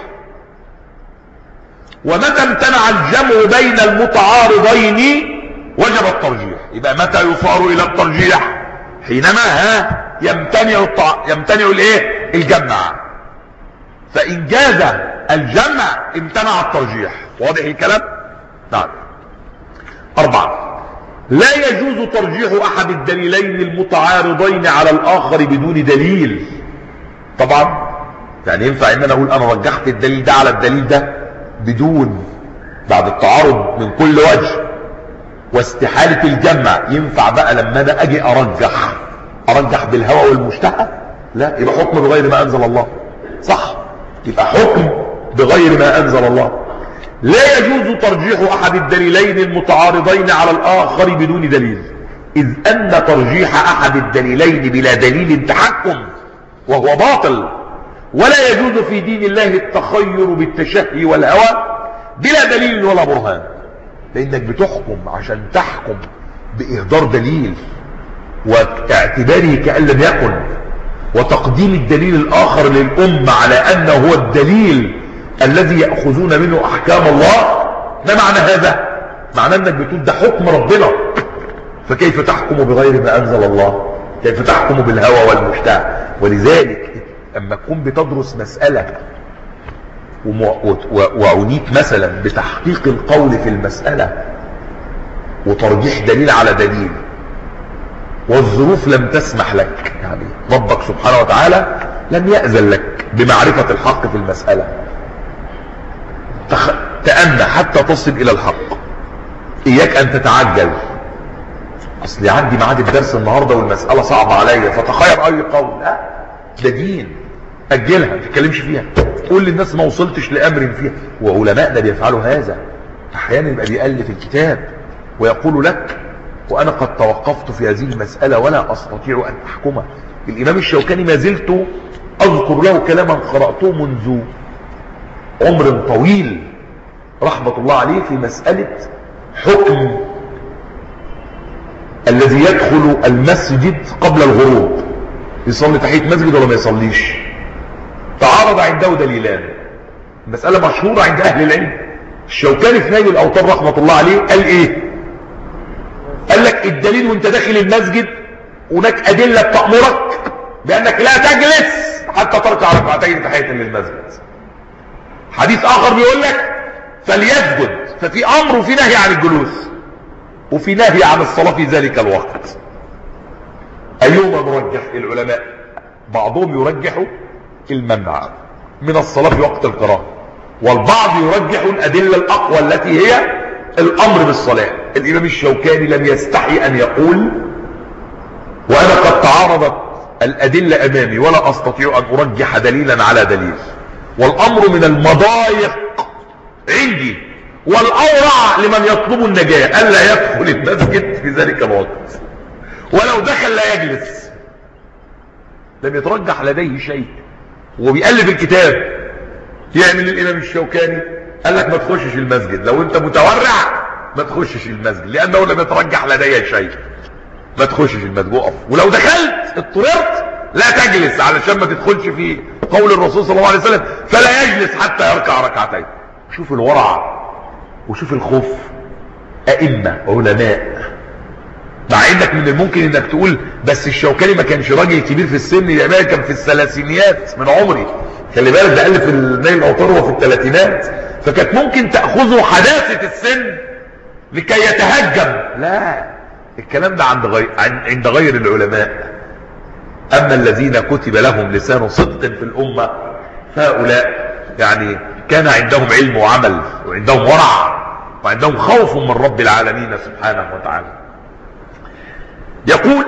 ومتى امتنع الجمع بين المتعارضين وجب الترجيح. يبقى متى يصار الى الترجيح؟ حينما ها يمتنع الطع... يمتنع الايه؟ الجمع. فان جاز الجمع امتنع الترجيح. واضح الكلام؟ نعم. اربعة، لا يجوز ترجيح احد الدليلين المتعارضين على الاخر بدون دليل. طبعا يعني ينفع ان انا اقول انا رجحت الدليل ده على الدليل ده بدون، بعد التعارض من كل وجه واستحالة الجمع، ينفع بقى لما انا اجي ارجح ارجح بالهوى والمشتهى؟ لا، يبقى حكم بغير ما انزل الله. صح، يبقى حكم بغير ما انزل الله. لا يجوز ترجيح احد الدليلين المتعارضين على الاخر بدون دليل، اذ ان ترجيح احد الدليلين بلا دليل تحكم وهو باطل، ولا يجوز في دين الله التخير بالتشهي والهوى بلا دليل ولا برهان. لانك بتحكم عشان تحكم باهدار دليل واعتباره كأن لم يكن، وتقديم الدليل الاخر للامة على انه هو الدليل الذي يأخذون منه احكام الله. ما معنى هذا؟ معنى انك بتقول ده حكم ربنا، فكيف تحكم بغير ما انزل الله؟ كيف تحكم بالهوى والمشتهى؟ ولذلك اما تكون بتدرس مسألة وعنيت مثلا بتحقيق القول في المسألة وترجيح دليل على دليل، والظروف لم تسمح لك، يعني ربك سبحانه وتعالى لم يأذن لك بمعرفة الحق في المسألة، تأنى حتى تصل إلى الحق. إياك أن تتعجل، أصلي عندي ميعاد الدرس النهاردة والمسألة صعبة عليا فتخير أي قول. لا، ده دين، أجلها، ما تتكلمش فيها، قول للناس ما وصلتش لأمر فيها. وعلماءنا بيفعلوا هذا أحيانا، يبقى بيألف الكتاب ويقول لك وأنا قد توقفت في هذه المسألة ولا أستطيع أن أحكمها. الإمام الشوكاني ما زلت أذكر له كلاما قرأته منذ عمر طويل رحمة الله عليه في مسألة حكم الذي يدخل المسجد قبل الغروب، يصلي تحية مسجد ولا ما يصليش. تعارض عنده دليلان، مسألة مشهورة عند أهل العلم. الشوكاني في نيل الأوطار رحمة الله عليه قال إيه؟ قال لك الدليل وانت داخل المسجد هناك أدلة تأمرك بأنك لا تجلس حتى تركع ركعتين تحية للمسجد. حديث آخر بيقول لك فليسجد، ففي أمر وفي نهي عن الجلوس وفي نهي عن الصلاة في ذلك الوقت. أيهما مرجح العلماء؟ بعضهم يرجح المنع من الصلاة في وقت القراءة، والبعض يرجح الأدلة الأقوى التي هي الأمر بالصلاة. الإمام الشوكاني لم يستحي أن يقول وأنا قد تعارضت الأدلة أمامي ولا أستطيع أن أرجح دليلا على دليل، والأمر من المضايق عندي، والأورع لمن يطلب النجاة ألا يدخل المسجد في ذلك الوقت، ولو دخل لا يجلس. لم يترجح لديه شيء، وبيألف الكتاب يعمل الإمام الشوكاني قال لك ما تخشش المسجد، لو انت متورع ما تخشش المسجد لأنه لم يترجح لديه شيء، ما تخشش المسجد وقف، ولو دخلت اضطررت لا تجلس علشان ما تدخلش في قول الرسول صلى الله عليه وسلم فلا يجلس حتى يركع ركعتين. شوف الورع وشوف الخوف. أئمة علماء، مع انك من الممكن انك تقول بس الشوكاني ما كانش راجل كبير في السن، يا كان في الثلاثينيات من عمري، خلي بالك ده ألف النيل الأوطار وفي الثلاثينات، فكانت ممكن تأخذه حداثة السن لكي يتهجم. لا، الكلام ده عند غير, عند غير العلماء. أما الذين كتب لهم لسان صدق في الأمة فهؤلاء يعني كان عندهم علم وعمل وعندهم ورع وعندهم خوف من رب العالمين سبحانه وتعالى. يقول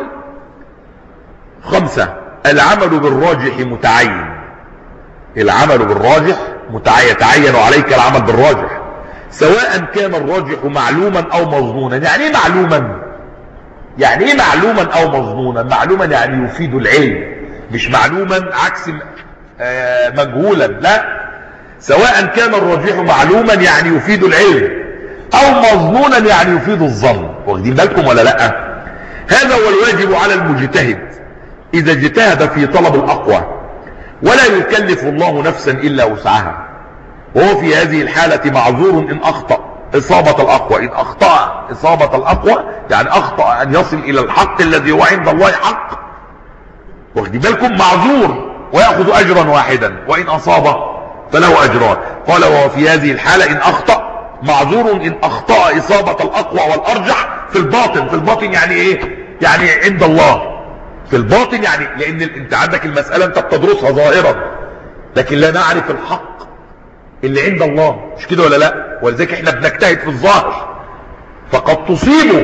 خمسة: العمل بالراجح متعين. العمل بالراجح متعين، يتعين عليك العمل بالراجح سواء كان الراجح معلوما او مظنونا. يعني ايه معلوما؟ يعني ايه معلوما او مظنونا؟ معلوما يعني يفيد العلم، مش معلوما عكس مجهولا، لا، سواء كان الراجح معلوما يعني يفيد العلم او مظنونا يعني يفيد الظن. واخدين بالكم ولا لا؟ هذا هو الواجب على المجتهد اذا اجتهد في طلب الاقوى، ولا يكلف الله نفسا الا وسعها، وهو في هذه الحالة معذور ان اخطأ اصابة الاقوى. ان اخطأ اصابة الاقوى يعني اخطأ ان يصل الى الحق الذي هو عند الله حق. واخدين بالكم؟ معذور ويأخذ اجرا واحدا، وان اصاب فله اجران. قال وهو في هذه الحالة ان اخطأ معذور ان اخطأ اصابة الاقوى والارجح في الباطن. في الباطن يعني ايه؟ يعني عند الله. في الباطن يعني لان انت عندك المسألة انت بتدرسها ظاهرا لكن لا نعرف الحق اللي عند الله، مش كده ولا لا؟ ولذلك احنا بنجتهد في الظاهر، فقد تصيبه.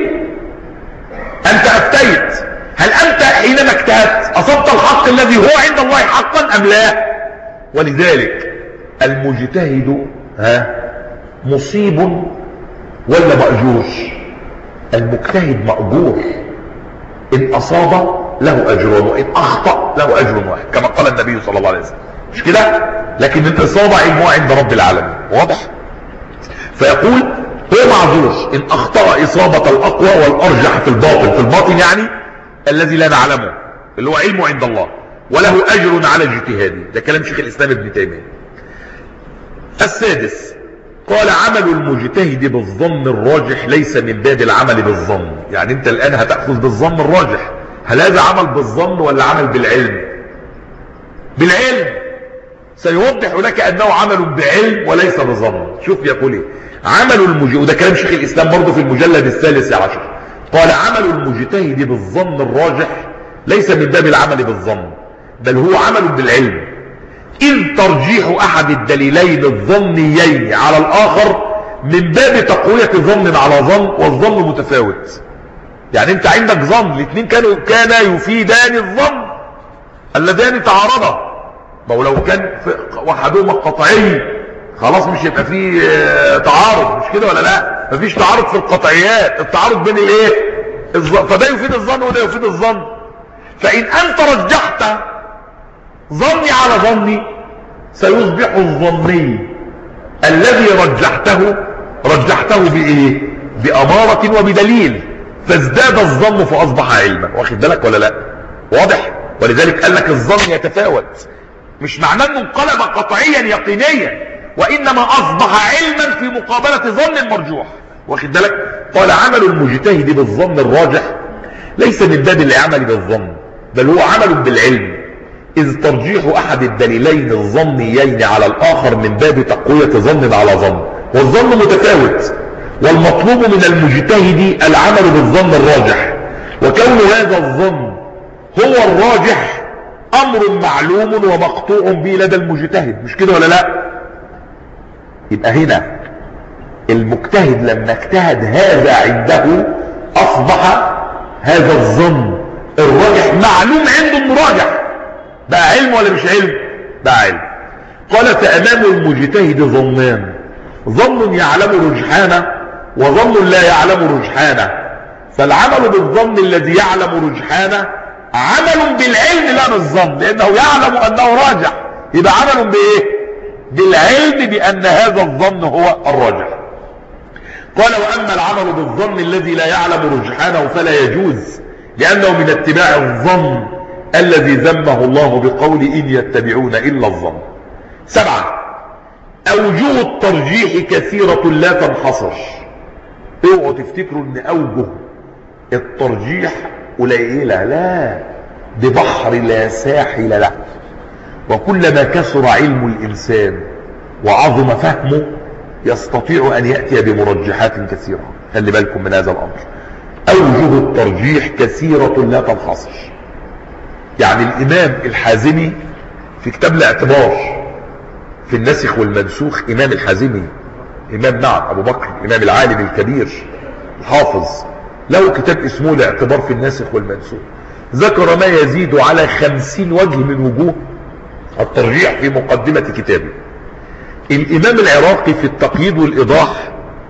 انت افتيت، هل انت حينما اجتهدت اصبت الحق الذي هو عند الله حقا ام لا؟ ولذلك المجتهد ها مصيب ولا مأجور؟ المجتهد مأجور، ان اصاب له اجر وان اخطأ له اجر واحد كما قال النبي صلى الله عليه وسلم، مش كده؟ لكن الاصابة علمها عند رب العالمين. واضح؟ فيقول هو معذور ان اخطأ اصابة الاقوى والارجح في الباطن. في الباطن يعني الذي لا نعلمه اللي هو علمه عند الله، وله اجر على اجتهاده. ده كلام شيخ الاسلام ابن تيمية. السادس: قال عمل المجتهد بالظن الراجح ليس من باب العمل بالظن. يعني انت الان هتأخذ بالظن الراجح، هل هذا عمل بالظن ولا عمل بالعلم؟ بالعلم. سيوضح لك انه عمل بعلم وليس بظن. شوف يقول ايه: عمل المجتهد، وده كلام شيخ الاسلام برضه في المجلد الثالث عشر، قال عمل المجتهد بالظن الراجح ليس من باب العمل بالظن بل هو عمل بالعلم، إذ ترجيح احد الدليلين الظنيين على الاخر من باب تقوية ظن على ظن، والظن متفاوت. يعني انت عندك ظن، الاثنين كانوا كان يفيدان الظن اللذان تعارضا. ما هو لو كان واحدهما قطعي خلاص مش يبقى فيه تعارض، مش كده ولا لا؟ مفيش تعارض في القطعيات، التعارض بين الايه؟ الظن. فده يفيد الظن وده يفيد الظن. فان انت رجحت ظني على ظني سيصبح الظني الذي رجحته رجحته بايه؟ بأمارة وبدليل، فازداد الظن فأصبح علما. واخد بالك ولا لا؟ واضح؟ ولذلك قال لك الظن يتفاوت، مش معناه انه انقلب قطعيا يقينيا، وانما اصبح علما في مقابلة ظن مرجوح. واخد بالك؟ قال عمل المجتهد بالظن الراجح ليس من باب العمل بالظن، بل هو عمل بالعلم، اذ ترجيح احد الدليلين الظنيين على الاخر من باب تقوية ظن على ظن، والظن متفاوت، والمطلوب من المجتهد العمل بالظن الراجح، وكون هذا الظن هو الراجح امر معلوم ومقطوع به لدى المجتهد، مش كده ولا لا؟ يبقى هنا المجتهد لما اجتهد هذا عنده اصبح هذا الظن الراجح معلوم عنده انه راجح، بقى علم ولا مش علم؟ بقى علم. قال فامام المجتهد ظنان، ظن يعلم رجحانه وظن لا يعلم رجحانه، فالعمل بالظن الذي يعلم رجحانه عمل بالعلم لا بالظن، لانه يعلم انه راجح، يبقى عمل بايه؟ بالعلم بان هذا الظن هو الراجح. قال واما العمل بالظن الذي لا يعلم رجحانه فلا يجوز، لانه من اتباع الظن الذي ذمه الله بقول ان يتبعون الا الظن. سبعة، اوجه الترجيح كثيرة لا تنحصر. اوعوا تفتكروا ان اوجه الترجيح قليلة، لا، دي بحر لا ساحل له، وكلما كثر علم الانسان وعظم فهمه يستطيع ان يأتي بمرجحات كثيرة. خلي بالكم من هذا الامر. اوجه الترجيح كثيرة لا تنحصر. يعني الامام الحازمي في كتاب الاعتبار في الناسخ والمنسوخ، امام الحازمي امام نعم ابو بكر، امام العالم الكبير الحافظ، له كتاب اسمه الاعتبار في الناسخ والمنسوخ، ذكر ما يزيد على خمسين وجه من وجوه الترجيح في مقدمة كتابه. الامام العراقي في التقييد والايضاح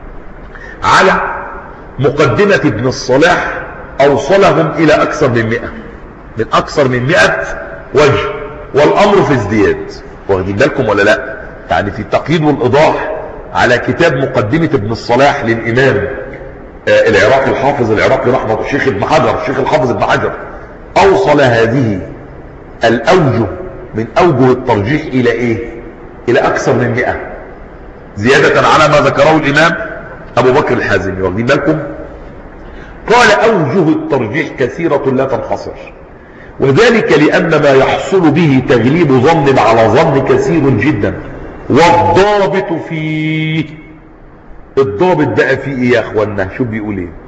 على مقدمة ابن الصلاح اوصلهم الى اكثر من مئة، من اكثر من مئة وجه، والامر في ازدياد. واخدين بالكم ولا لا؟ يعني في التقييد والايضاح على كتاب مقدمة ابن الصلاح للامام آه العراقي الحافظ العراقي رحمه الشيخ ابن حجر، الشيخ الحافظ ابن حجر، اوصل هذه الاوجه من اوجه الترجيح الى ايه؟ الى اكثر من مئة، زيادة على ما ذكره الامام ابو بكر الحازمي. واخدين بالكم؟ قال اوجه الترجيح كثيرة لا تنحصر، وذلك لان ما يحصل به تغليب ظن على ظن كثير جدا، والضابط فيه، الضابط بقى فيه ايه يا اخوانا؟ شو بيقول ايه؟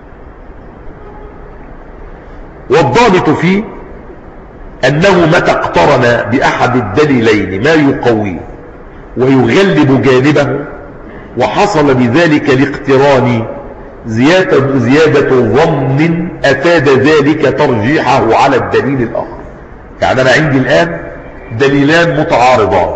والضابط فيه انه متى اقترن باحد الدليلين ما يقويه ويغلب جانبه، وحصل بذلك الاقتران زيادة, زيادة ظن افاد ذلك ترجيحه على الدليل الاخر. يعني انا عندي الان دليلان متعارضان،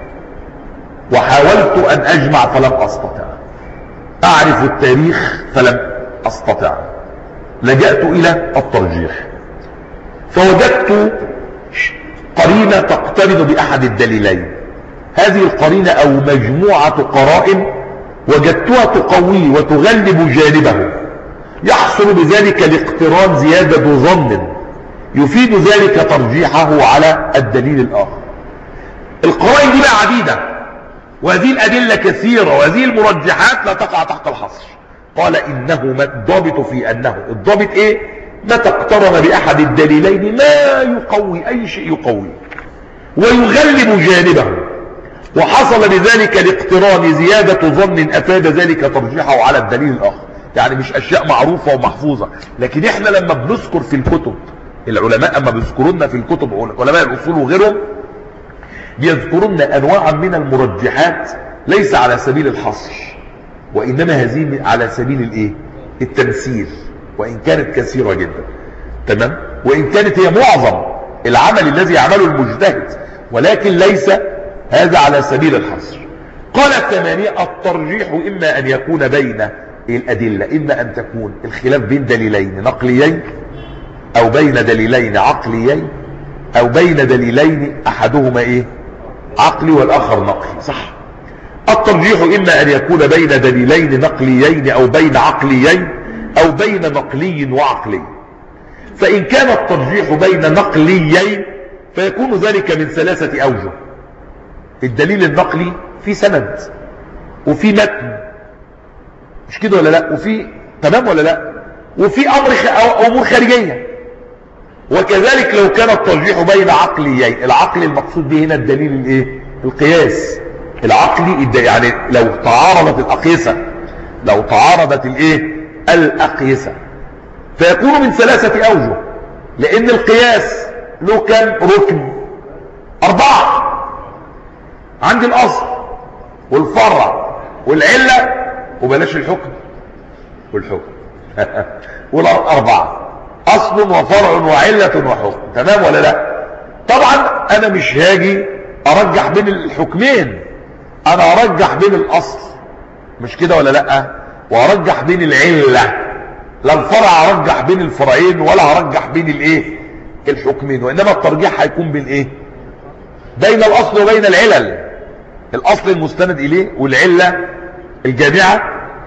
وحاولت ان اجمع فلم استطع، اعرف التاريخ فلم استطع، لجأت الى الترجيح، فوجدت قرينة تقترن باحد الدليلين. هذه القرينة او مجموعة قرائن وجدتها تقويه وتغلب جانبه، يحصل بذلك الاقتران زيادة ظن يفيد ذلك ترجيحه على الدليل الاخر. القرائن دي بقى عديدة، وهذه الادلة كثيرة، وهذه المرجحات لا تقع تحت الحصر. قال انه الضابط في انه، الضابط ايه؟ متى اقترن باحد الدليلين ما يقوي، اي شيء يقوي ويغلب جانبه، وحصل بذلك الاقتران زيادة ظن افاد ذلك ترجيحه على الدليل الاخر. يعني مش اشياء معروفة ومحفوظة، لكن احنا لما بنذكر في الكتب، العلماء اما بيذكرون في الكتب، علماء الاصول وغيرهم، بيذكرون انواعا من المرجحات ليس على سبيل الحصر، وانما هذه على سبيل الايه؟ التمثيل، وان كانت كثيرة جدا، تمام، وان كانت هي معظم العمل الذي يعمله المجتهد، ولكن ليس هذا على سبيل الحصر. قال الثمانية الترجيح اما ان يكون بين الادلة، اما ان تكون الخلاف بين دليلين نقليين، او بين دليلين عقليين، او بين دليلين احدهما ايه؟ عقلي والاخر نقلي، صح؟ الترجيح إما أن يكون بين دليلين نقليين أو بين عقليين أو بين نقلي وعقلي. فإن كان الترجيح بين نقليين فيكون ذلك من ثلاثة أوجه. الدليل النقلي في سند وفي متن، مش كده ولا لا؟ وفي تمام ولا لا؟ وفي أمر خ... أو أمور خارجية. وكذلك لو كان الترجيح بين عقليين، العقل المقصود به هنا الدليل الايه؟ القياس العقلي، يعني لو تعارضت الأقيسة، لو تعارضت الايه؟ الأقيسة، فيكون من ثلاثة أوجه، لأن القياس له كم ركن؟ أربعة. عندي الأصل والفرع والعلة وبلاش الحكم والحكم والأربعة، أصل وفرع وعلة وحكم، تمام ولا لا؟ طبعا أنا مش هاجي أرجح بين الحكمين، أنا أرجح بين الأصل، مش كده ولا لا؟ وأرجح بين العلة، لا الفرع أرجح بين الفرعين ولا أرجح بين الإيه؟ الحكمين، وإنما الترجيح هيكون بين إيه؟ بين الأصل وبين العلل، الأصل المستند إليه والعلة الجامعة،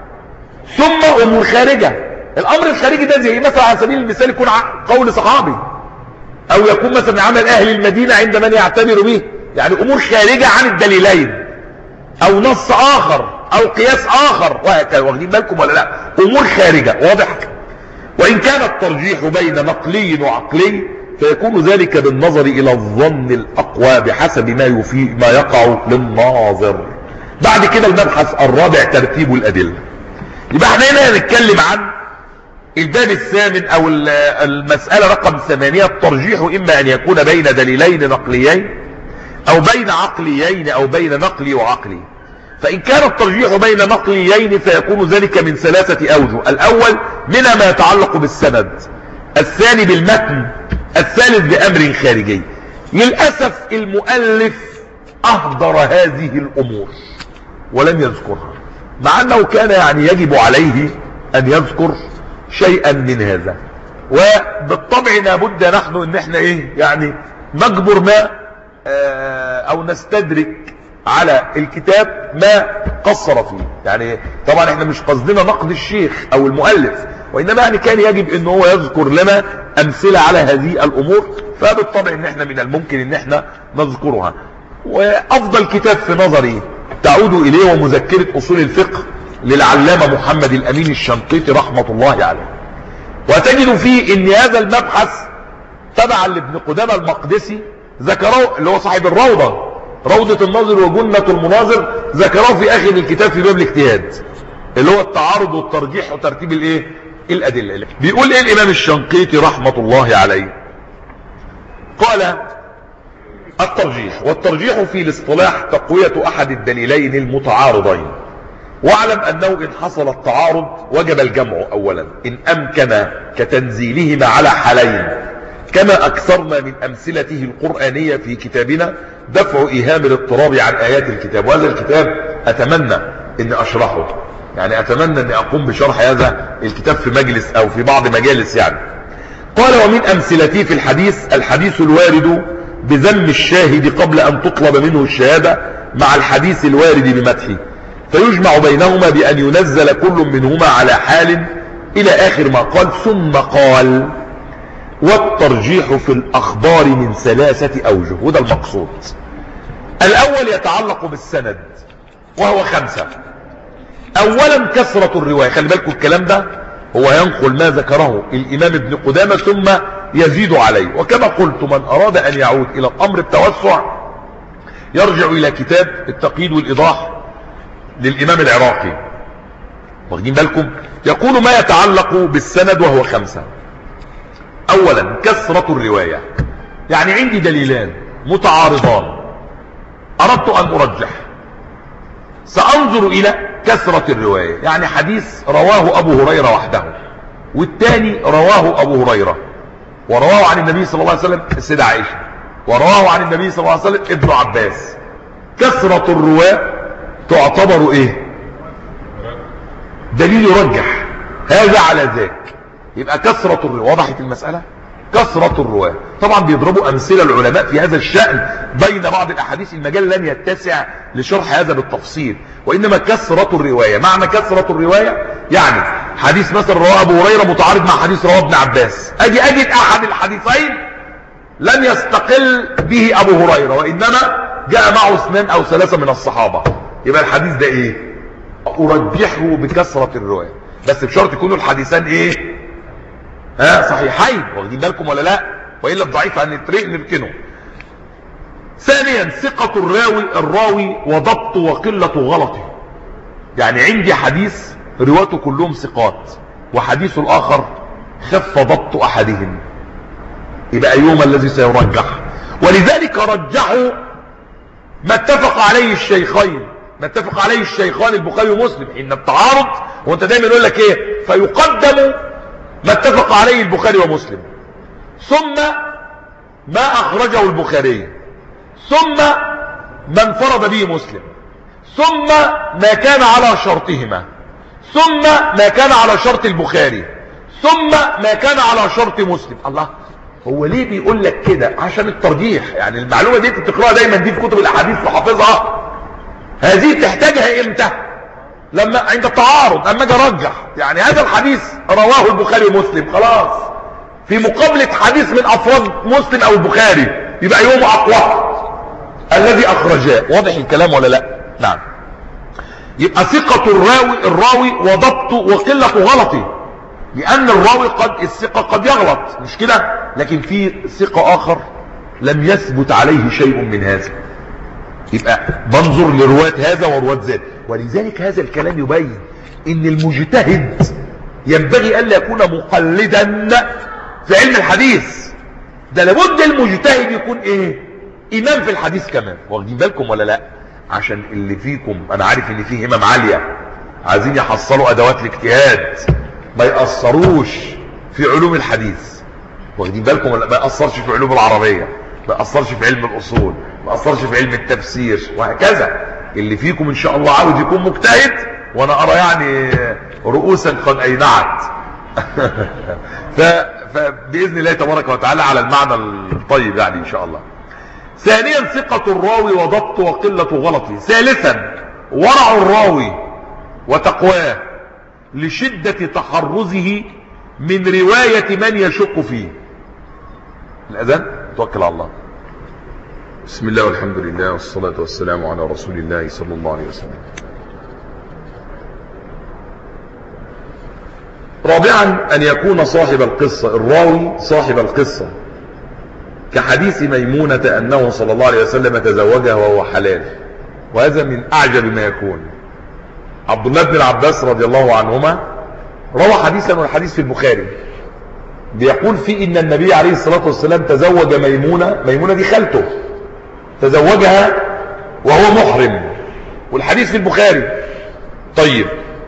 ثم أمور خارجة. الأمر الخارجي ده زي مثلا على سبيل المثال يكون قول صحابي، أو يكون مثلا عمل أهل المدينة عند من يعتبر به، يعني أمور خارجة عن الدليلين، أو نص آخر أو قياس آخر، وهكذا. واخدين بالكم ولا لا؟ أمور خارجة، واضح؟ وإن كان الترجيح بين نقلي وعقلي فيكون ذلك بالنظر إلى الظن الأقوى بحسب ما يفيد ما يقع للناظر. بعد كده المبحث الرابع ترتيب الأدلة. يبقى احنا هنا هنتكلم عن الباب الثامن أو المسألة رقم ثمانية. الترجيح إما أن يكون بين دليلين نقليين أو بين عقليين أو بين نقلي وعقلي. فإن كان الترجيح بين نقليين فيكون ذلك من ثلاثة أوجه. الأول منها ما يتعلق بالسند، الثاني بالمتن، الثالث بأمر خارجي. للأسف المؤلف أهدر هذه الأمور ولم يذكرها، مع أنه كان يعني يجب عليه أن يذكر شيئا من هذا. وبالطبع لابد نحن ان احنا ايه يعني نجبر ما اه او نستدرك على الكتاب ما قصر فيه. يعني طبعا احنا مش قصدنا نقد الشيخ او المؤلف، وانما يعني كان يجب ان هو يذكر لنا امثلة على هذه الامور، فبالطبع ان احنا من الممكن ان احنا نذكرها. وافضل كتاب في نظري تعود اليه ومذكرة اصول الفقه للعلامة محمد الامين الشنقيطي رحمة الله عليه. وتجد فيه ان هذا المبحث تبعا لابن قدامة المقدسي ذكره، اللي هو صاحب الروضة، روضة الناظر وجنة المناظر، ذكره في اخر الكتاب في باب الاجتهاد، اللي هو التعارض والترجيح وترتيب الايه الادلة. بيقول ايه الامام الشنقيطي رحمة الله عليه؟ قال: الترجيح، والترجيح في الاصطلاح تقوية احد الدليلين المتعارضين. واعلم انه ان حصل التعارض وجب الجمع اولا ان امكن، كتنزيلهما على حالين، كما اكثرنا من امثلته القرآنية في كتابنا دفع ايهام الاضطراب عن ايات الكتاب. وهذا الكتاب اتمنى ان اشرحه، يعني اتمنى ان اقوم بشرح هذا الكتاب في مجلس او في بعض مجالس يعني. قال: ومن امثلته في الحديث الحديث الوارد بذم الشاهد قبل ان تطلب منه الشهادة مع الحديث الوارد بمدحه، فيجمع بينهما بأن ينزل كل منهما على حال إلى آخر ما قال. ثم قال: والترجيح في الأخبار من ثلاثة أوجه. وده المقصود. الأول يتعلق بالسند وهو خمسة. أولا كثرة الرواية. خلي بالكم الكلام ده هو ينقل ما ذكره الإمام ابن قدامة ثم يزيد عليه. وكما قلت من أراد أن يعود إلى الأمر التوسع يرجع إلى كتاب التقييد والإيضاح للإمام العراقي. واخدين بالكم؟ يقول ما يتعلق بالسند وهو خمسة. أولا كثرة الرواية، يعني عندي دليلان متعارضان أردت أن أرجح، سأنظر إلى كثرة الرواية. يعني حديث رواه أبو هريرة وحده، والثاني رواه أبو هريرة ورواه عن النبي صلى الله عليه وسلم السيدة عائشة، ورواه عن النبي صلى الله عليه وسلم ابن عباس. كثرة الرواة تعتبر ايه؟ دليل يرجح هذا على ذاك. يبقى كثرة الرواية. وضحت المسألة؟ كثرة الرواة. طبعا بيضربوا امثلة العلماء في هذا الشأن بين بعض الاحاديث، المجال لن يتسع لشرح هذا بالتفصيل، وانما كثرة الرواية. معنى كثرة الرواية يعني حديث مثلا رواه ابو هريرة متعارض مع حديث رواه ابن عباس، اجي اجد احد الحديثين لم يستقل به ابو هريرة وانما جاء معه اثنان او ثلاثة من الصحابة، يبقى الحديث ده ايه؟ ارجحه بكثرة الرواية، بس بشرط يكونوا الحديثان ايه؟ ها صحيحين، واخدين بالكم ولا لا؟ والا الضعيف هنترك نركنه. ثانيا ثقة الراوي الراوي وضبطه وقلة غلطه. يعني عندي حديث رواته كلهم ثقات، وحديث الاخر خف ضبط احدهم، يبقى ايهما الذي سيرجح؟ ولذلك رجحوا ما اتفق عليه الشيخين، ما اتفق عليه الشيخان البخاري ومسلم. ان التعارض وانت دايما يقول لك ايه؟ فيقدم ما اتفق عليه البخاري ومسلم، ثم ما اخرجه البخاري، ثم ما انفرد به مسلم، ثم ما كان على شرطهما، ثم ما كان على شرط البخاري، ثم ما كان على شرط مسلم. الله، هو ليه بيقول لك كده؟ عشان الترجيح. يعني المعلومة دي بتقراها دايما دي في كتب الاحاديث وحافظها، هذه تحتاجها امتى؟ لما عند التعارض، اما اجي ارجح. يعني هذا الحديث رواه البخاري ومسلم، خلاص في مقابلة حديث من افراد مسلم او البخاري، يبقى يوم اقوى الذي اخرجاه. واضح الكلام ولا لا؟ نعم. يبقى ثقة الراوي الراوي وضبطه وقلة غلطه، لان الراوي قد الثقة قد يغلط، مش كده؟ لكن في ثقة اخر لم يثبت عليه شيء من هذا، يبقى بنظر لرواة هذا ورواة ذاك. ولذلك هذا الكلام يبين ان المجتهد ينبغي الا يكون مقلدا في علم الحديث، ده لابد المجتهد يكون ايه؟ امام في الحديث كمان. واخدين بالكم ولا لا؟ عشان اللي فيكم انا عارف ان فيه همم عالية عايزين يحصلوا ادوات الاجتهاد، ما يأثروش في علوم الحديث. واخدين بالكم ولا؟ ما يأثرش في علوم العربية، ما يأثرش في علم الاصول، ما يأثرش في علم التفسير، وهكذا. اللي فيكم ان شاء الله عاوز يكون مجتهد، وانا ارى يعني رؤوسا قد اينعت فباذن الله تبارك وتعالى على المعنى الطيب يعني ان شاء الله. ثانيا ثقة الراوي وضبطه وقلة غلطه. ثالثا ورع الراوي وتقواه لشدة تحرزه من رواية من يشك فيه. الأذان توكل على الله. بسم الله والحمد لله والصلاة والسلام على رسول الله صلى الله عليه وسلم. رابعا أن يكون صاحب القصة الراوي صاحب القصة، كحديث ميمونة أنه صلى الله عليه وسلم تزوجها وهو حلال، وهذا من أعجب ما يكون. عبد الله بن العباس رضي الله عنهما روى حديثا، والحديث في البخاري، بيقول فيه إن النبي عليه الصلاة والسلام تزوج ميمونة. ميمونة دي خالته، تزوجها وهو محرم، والحديث في البخاري. طيب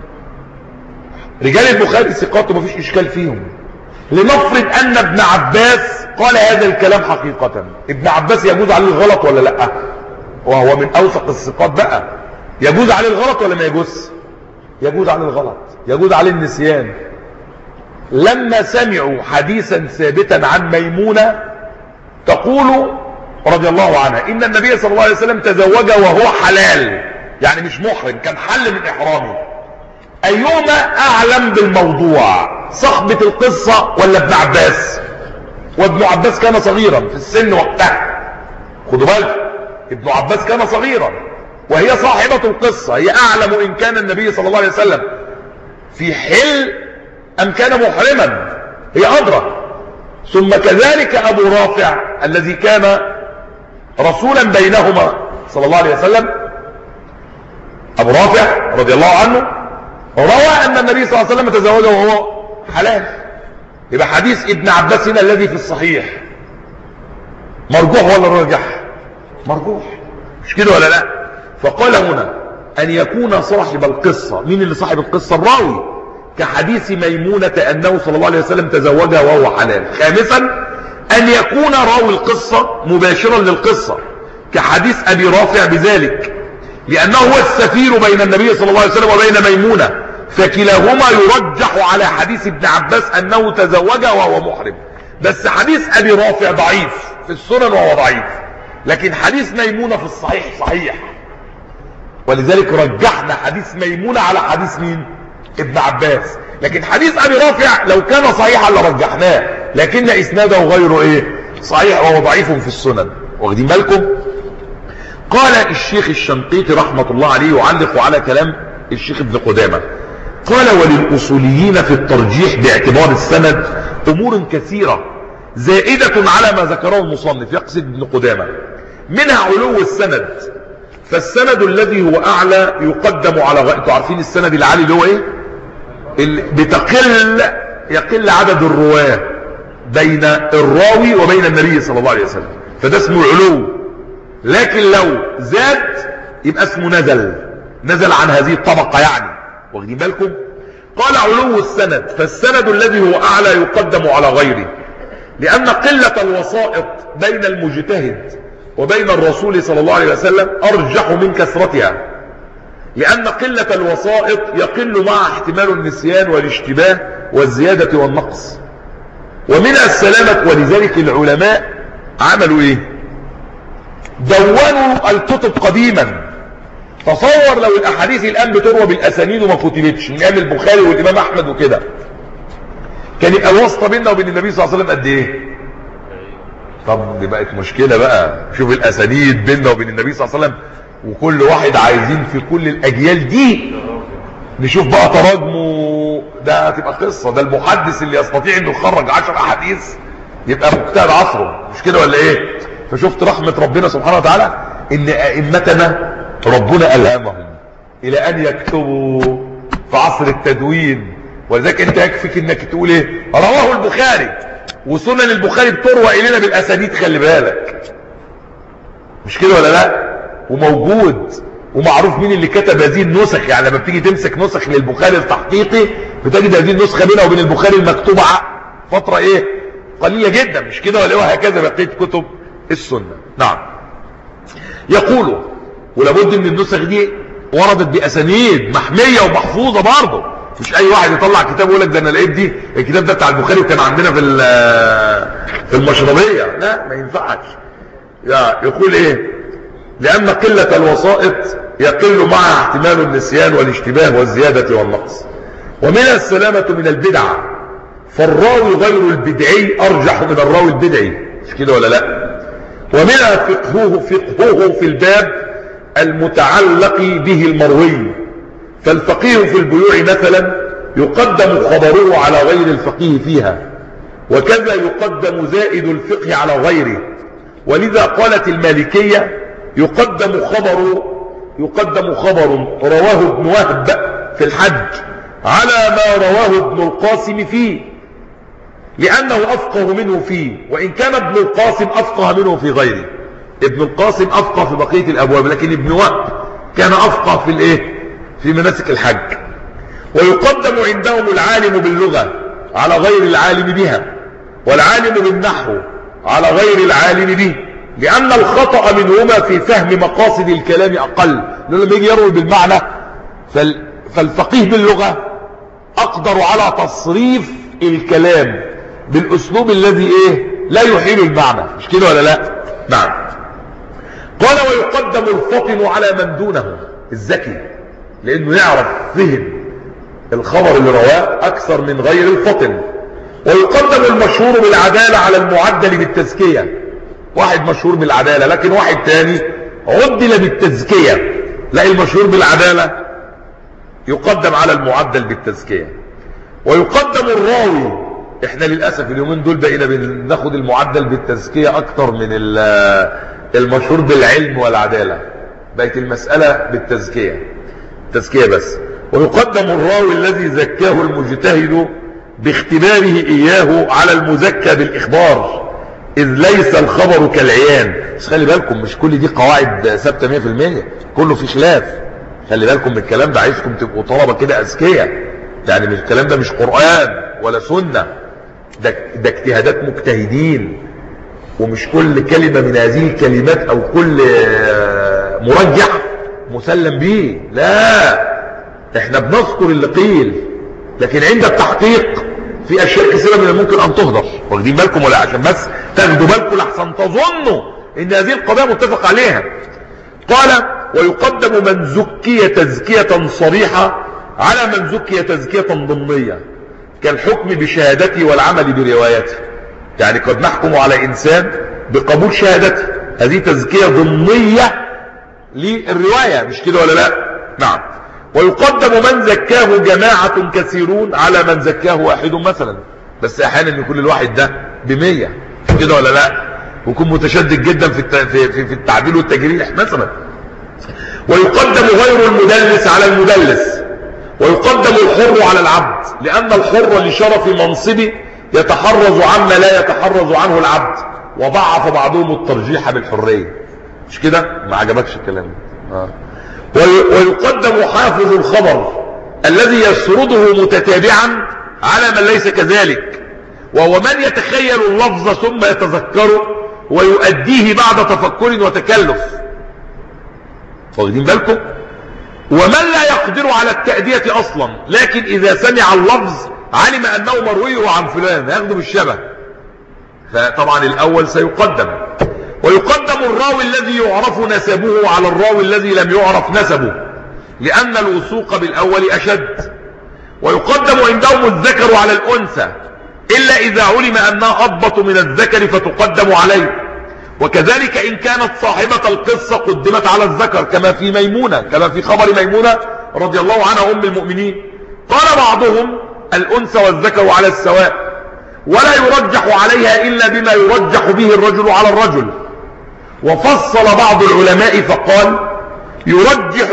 رجال البخاري ثقات وما فيش اشكال فيهم. لنفرض ان ابن عباس قال هذا الكلام حقيقة، ابن عباس يجوز عليه الغلط ولا لا؟ وهو من اوثق الثقات بقى، يجوز عليه الغلط ولا ما يجوز؟ يجوز عليه الغلط، يجوز عليه النسيان. لما سمعوا حديثا ثابتا عن ميمونة تقول رضي الله عنها ان النبي صلى الله عليه وسلم تزوج وهو حلال، يعني مش محرم، كان حل من احرامه، ايهما اعلم بالموضوع؟ صاحبة القصة ولا ابن عباس؟ وابن عباس كان صغيرا في السن وقتها، خدوا بالك، ابن عباس كان صغيرا وهي صاحبة القصة، هي اعلم ان كان النبي صلى الله عليه وسلم في حل ام كان محرما، هي ادرى. ثم كذلك ابو رافع الذي كان رسولا بينهما صلى الله عليه وسلم، ابو رافع رضي الله عنه روى ان النبي صلى الله عليه وسلم تزوجه وهو حلال. يبقى حديث ابن عباس هنا الذي في الصحيح مرجوح ولا راجح؟ مرجوح، مش كده ولا لا؟ فقال هنا ان يكون صاحب القصة. مين اللي صاحب القصة؟ الراوي، كحديث ميمونة انه صلى الله عليه وسلم تزوجها وهو حلال. خامسا ان يكون راوي القصة مباشرا للقصة، كحديث ابي رافع بذلك، لانه هو السفير بين النبي صلى الله عليه وسلم وبين ميمونة، فكلاهما يرجح على حديث ابن عباس انه تزوجها وهو محرم. بس حديث ابي رافع ضعيف في السنن وهو ضعيف، لكن حديث ميمونة في الصحيح صحيح، ولذلك رجحنا حديث ميمونة على حديث مين؟ ابن عباس. لكن حديث ابي رافع لو كان صحيحا لرجحناه، لكن اسناده غير ايه؟ صحيح، وهو ضعيف في السنن. واخدين بالكم؟ قال الشيخ الشنقيطي رحمة الله عليه يعلق على كلام الشيخ ابن قدامة، قال: وللأصوليين في الترجيح باعتبار السند أمور كثيرة زائدة على ما ذكره المصنف، يقصد ابن قدامة، منها علو السند، فالسند الذي هو أعلى يقدم على غيره. انتوا عارفين السند العالي اللي هو ايه؟ اللي بتقل يقل عدد الرواه بين الراوي وبين النبي صلى الله عليه وسلم، فده اسمه العلو. لكن لو زاد يبقى اسمه نزل، نزل عن هذه الطبقة يعني. واخدين بالكم؟ قال: علو السند، فالسند الذي هو أعلى يقدم على غيره، لأن قلة الوسائط بين المجتهد وبين الرسول صلى الله عليه وسلم أرجح من كثرتها، لأن قلة الوسائط يقل مع احتمال النسيان والاشتباه والزيادة والنقص، ومنها السلامة. ولذلك العلماء عملوا ايه؟ دونوا الكتب قديما. تصور لو الاحاديث الان بتروى بالاسانيد وما كتبتش من ايام البخاري والامام احمد وكده، كان يبقى الواسطه بيننا وبين النبي صلى الله عليه وسلم قد ايه؟ طب دي بقت مشكله بقى. شوف الاسانيد بيننا وبين النبي صلى الله عليه وسلم، وكل واحد عايزين في كل الاجيال دي نشوف بقى تراجمه، ده هتبقى قصه. ده المحدث اللي يستطيع انه يخرج عشر احاديث يبقى مجتهد عصره، مش كده ولا ايه؟ فشفت رحمه ربنا سبحانه وتعالى ان ائمتنا ربنا ألهمهم إلى أن يكتبوا في عصر التدوين. ولذلك أنت يكفيك أنك تقول إيه؟ رواه البخاري، وسنن البخاري بتروى إلينا بالأسانيد، خلي بالك، مش كده ولا لا؟ وموجود ومعروف مين اللي كتب هذه النسخ. يعني لما بتيجي تمسك نسخ للبخاري التحقيقي بتجد هذه النسخة بينها وبين البخاري المكتوبة فترة إيه؟ قليلة جدا، مش كده ولا إيه؟ وهكذا بقية كتب السنة. نعم. يقولوا ولابد ان النسخ دي وردت باسانيد محميه ومحفوظه برضه، مش اي واحد يطلع كتاب ويقول لك ده انا لقيت دي الكتاب ده بتاع البخاري وكان عندنا في في المشربيه. لا، ما ينفعش. يقول ايه؟ لان قله الوسائط يقل معها احتمال النسيان والاشتباه والزياده والنقص، ومنها السلامه من البدع، فالراوي غير البدعي ارجح من الراوي البدعي، مش كده ولا لا؟ ومنها فقهه فقهه في الباب المتعلق به المروي، فالفقيه في البيوع مثلا يقدم خبره على غير الفقيه فيها، وكذا يقدم زائد الفقه على غيره. ولذا قالت المالكية يقدم خبر يقدم خبر رواه ابن وهب في الحج على ما رواه ابن القاسم فيه، لأنه أفقه منه فيه، وإن كان ابن القاسم أفقه منه في غيره. ابن القاسم أفقه في بقية الأبواب، لكن ابن وهب كان أفقه في الإيه؟ في مناسك الحج. ويقدم عندهم العالم باللغة على غير العالم بها، والعالم بالنحو على غير العالم به، لأن الخطأ منهما في فهم مقاصد الكلام أقل. لما يجي يروي بالمعنى فالفقيه باللغة أقدر على تصريف الكلام بالأسلوب الذي إيه؟ لا يحيل المعنى، مش كده ولا لا؟ نعم. قال: ويقدم الفطن على من دونه، الذكي، لأنه يعرف فهم الخبر اللي رواه أكثر من غير الفطن. ويقدم المشهور بالعدالة على المعدل بالتزكية، واحد مشهور بالعدالة لكن واحد تاني عدل بالتزكية، لا، المشهور بالعدالة يقدم على المعدل بالتزكية. ويقدم الراوي، احنا للأسف اليومين دول بقينا بناخد المعدل بالتزكية اكتر من المشهور بالعلم والعدالة، بقت المسألة بالتزكية، التزكية بس. ويقدم الراوي الذي زكاه المجتهد باختباره إياه على المزكى بالإخبار، إذ ليس الخبر كالعيان. بس خلي بالكم مش كل دي قواعد ثابتة مية في المية، كله في خلاف. خلي بالكم من الكلام ده، عايزكم تبقوا طلبة كده أذكياء، يعني مش الكلام ده مش قرآن ولا سنة، ده, ده اجتهادات مجتهدين، ومش كل كلمة من هذه الكلمات أو كل مرجح مسلم به، لا، احنا بنذكر اللي قيل، لكن عند التحقيق في أشياء كثيرة من الممكن أن تهدر. واخدين بالكم ولا؟ عشان بس تاخدوا بالكم لحسن تظنوا ان هذه القضية متفق عليها. قال ويقدم من زكي تزكية صريحة على من زكي تزكية ضمنية كالحكم بشهادته والعمل بروايته. يعني قد نحكم على انسان بقبول شهادته، هذه تزكية ضمنية للرواية، مش كده ولا لا؟ نعم. ويقدم من زكاه جماعة كثيرون على من زكاه واحد مثلا، بس احيانا يكون الواحد ده بمية، مش كده ولا لا؟ ويكون متشدد جدا في في التعديل والتجريح مثلا. ويقدم غير المدلس على المدلس، ويقدم الحر على العبد، لأن الحر لشرف منصبه يتحرز عما لا يتحرز عنه العبد، وضعف بعضهم الترجيح بالحرية. مش كده؟ ما عجبكش الكلام؟ آه. ويقدم حافظ الخبر الذي يسرده متتابعا على من ليس كذلك، وهو من يتخيل اللفظ ثم يتذكره ويؤديه بعد تفكر وتكلف. واخدين بالكم؟ ومن لا يقدر على التأدية اصلا، لكن اذا سمع اللفظ علم انه مروي عن فلان ياخده بالشبه، فطبعا الاول سيقدم. ويقدم الراوي الذي يعرف نسبه على الراوي الذي لم يعرف نسبه، لان الوثوق بالاول اشد. ويقدم عندهم الذكر على الانثى الا اذا علم انها اضبط من الذكر فتقدم عليه، وكذلك ان كانت صاحبة القصة قدمت على الذكر كما في ميمونة، كما في خبر ميمونة رضي الله عنها ام المؤمنين. قال بعضهم الانثى والذكر على السواء، ولا يرجح عليها الا بما يرجح به الرجل على الرجل. وفصل بعض العلماء فقال يرجح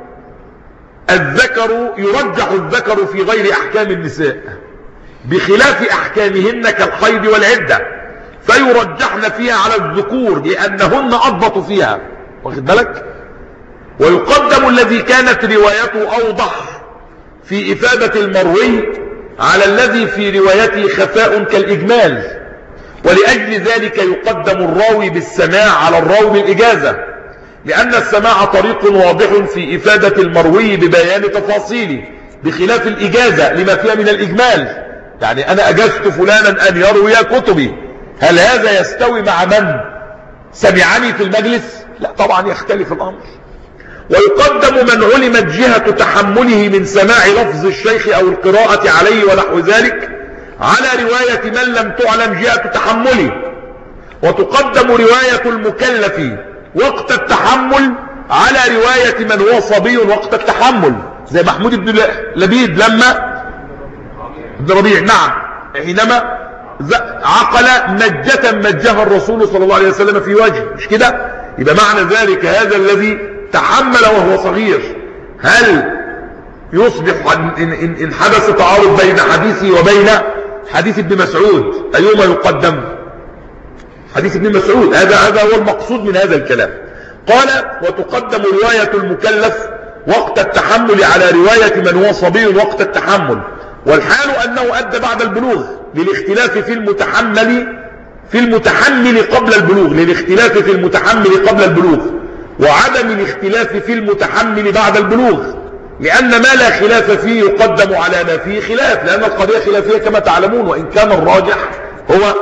الذكر يرجح الذكر في غير احكام النساء بخلاف احكامهن كالحيض والعدة، فيرجحن فيها على الذكور لانهن اضبط فيها. واخد بالك؟ ويقدم الذي كانت روايته اوضح في افادة المروي على الذي في روايته خفاء كالاجمال، ولأجل ذلك يقدم الراوي بالسماع على الراوي بالإجازة، لأن السماع طريق واضح في إفادة المروي ببيان تفاصيله بخلاف الإجازة لما فيها من الإجمال. يعني أنا أجزت فلانا أن يروي كتبي، هل هذا يستوي مع من سمعني في المجلس؟ لا طبعا يختلف الأمر. ويقدم من علمت جهة تحمله من سماع لفظ الشيخ أو القراءة عليه ونحو ذلك على رواية من لم تعلم جهة تحمله. وتقدم رواية المكلف وقت التحمل على رواية من هو صبي وقت التحمل، زي محمود بن لبيد لما ابن ربيع نعم حينما عقل مجة مجها الرسول صلى الله عليه وسلم في وجهه، مش كده؟ يبقى معنى ذلك هذا الذي تحمل وهو صغير هل يصبح إن, إن, إن حدث تعارض بين حديثه وبين حديث ابن مسعود أيهما يقدم؟ حديث ابن مسعود. هذا هذا هو المقصود من هذا الكلام. قال وتقدم رواية المكلف وقت التحمل على رواية من هو صبي وقت التحمل، والحال أنه أدى بعد البلوغ للاختلاف في المتحمل في المتحمل قبل البلوغ للاختلاف في المتحمل قبل البلوغ وعدم الاختلاف في المتحمل بعد البلوغ، لأن ما لا خلاف فيه يقدم على ما فيه خلاف، لأن القضية خلافية كما تعلمون، وإن كان الراجح هو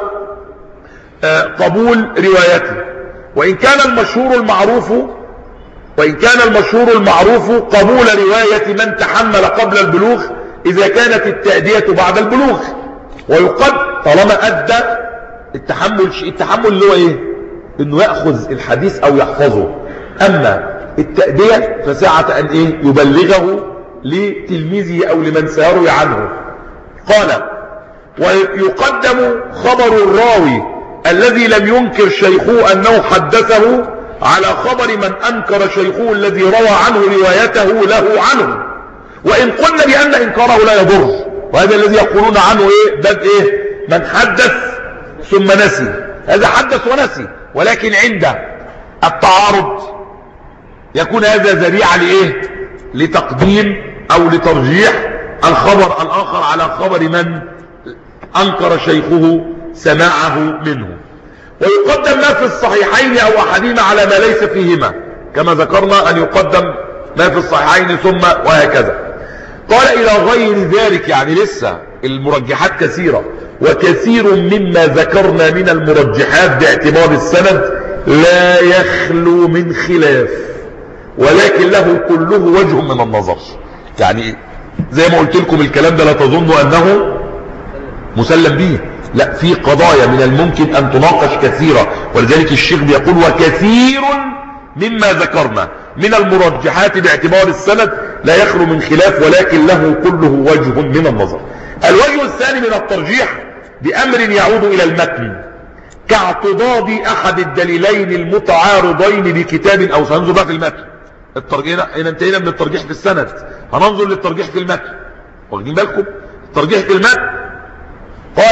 قبول روايته. وإن كان المشهور المعروف وإن كان المشهور المعروف قبول رواية من تحمل قبل البلوغ إذا كانت التأدية بعد البلوغ. ويقد طالما أدى التحمل التحمل اللي هو إيه؟ إنه يأخذ الحديث أو يحفظه، أما التأدية فساعة أن إيه؟ يبلغه لتلميذه أو لمن سيروي عنه. قال ويقدم خبر الراوي الذي لم ينكر شيخه أنه حدثه على خبر من أنكر شيخه الذي روى عنه روايته له عنه، وإن قلنا بأن إنكاره لا يضر، وهذا الذي يقولون عنه إيه؟ ده إيه؟ من حدث ثم نسي، هذا حدث ونسي، ولكن عند التعارض يكون هذا ذريعة لإيه؟ لتقديم أو لترجيح الخبر الآخر على خبر من أنكر شيخه سماعه منه. ويقدم ما في الصحيحين أو أحدهما على ما ليس فيهما، كما ذكرنا أن يقدم ما في الصحيحين ثم وهكذا. قال إلى غير ذلك، يعني لسه المرجحات كثيرة. وكثير مما ذكرنا من المرجحات باعتبار السند لا يخلو من خلاف، ولكن له كله وجه من النظر. يعني زي ما قلت لكم الكلام ده لا تظنوا أنه مسلم به، لا، في قضايا من الممكن أن تناقش كثيرة، ولذلك الشيخ بيقول وكثير مما ذكرنا من المرجحات باعتبار السند لا يخلو من خلاف، ولكن له كله وجه من النظر. الوجه الثاني من الترجيح بأمر يعود إلى المتن كاعتضاد أحد الدليلين المتعارضين بكتاب أو سننظر بقى في المتن. الترجيح هنا انتهينا من الترجيح في السند، هننظر للترجيح في المتن. واخدين بالكم؟ الترجيح في المتن قال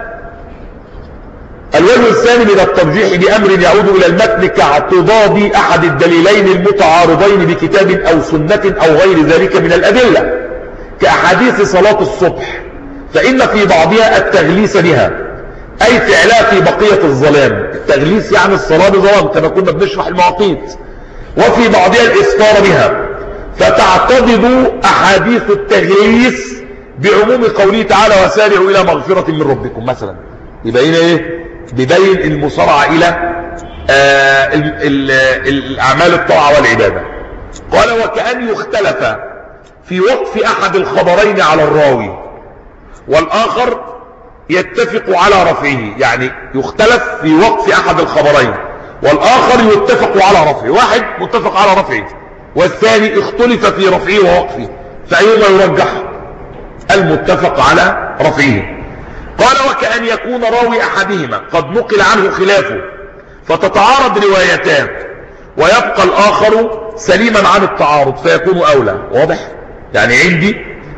الوجه الثاني من الترجيح بأمر يعود إلى المتن كاعتضاد أحد الدليلين المتعارضين بكتاب أو سنة أو غير ذلك من الأدلة، كأحاديث صلاة الصبح، فإن في بعضها التغليس بها، أي فعلها في بقية الظلام. التغليس يعني الصلاة بظلام كما كنا بنشرح المواقيت. وفي بعضها الإسفار بها، فتعتضد أحاديث التغليس بعموم قوله تعالى وسارعوا إلى مغفرة من ربكم مثلا. يبقى هنا إيه؟ ببين المصارعة إلى آه ال ال الأعمال الطاعة والعبادة. قال وكأن يختلف في وقف أحد الخبرين على الراوي والآخر يتفق على رفعه. يعني يختلف في وقف أحد الخبرين والآخر يتفق على رفعه، واحد متفق على رفعه والثاني اختلف في رفعه ووقفه، فأيهما يرجح؟ المتفق على رفعه. قال وكأن يكون راوي أحدهما قد نقل عنه خلافه فتتعارض روايتان ويبقى الآخر سليما عن التعارض فيكون أولى. واضح؟ يعني عندي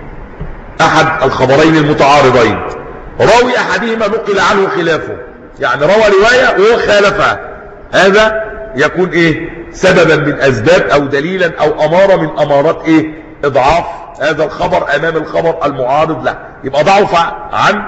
أحد الخبرين المتعارضين، راوي أحدهما نقل عنه خلافه، يعني روى رواية وهو خالفها، هذا يكون إيه؟ سببا من أسباب أو دليلا أو أمارة من أمارات إيه؟ إضعاف هذا الخبر أمام الخبر المعارض له، يبقى ضعف عن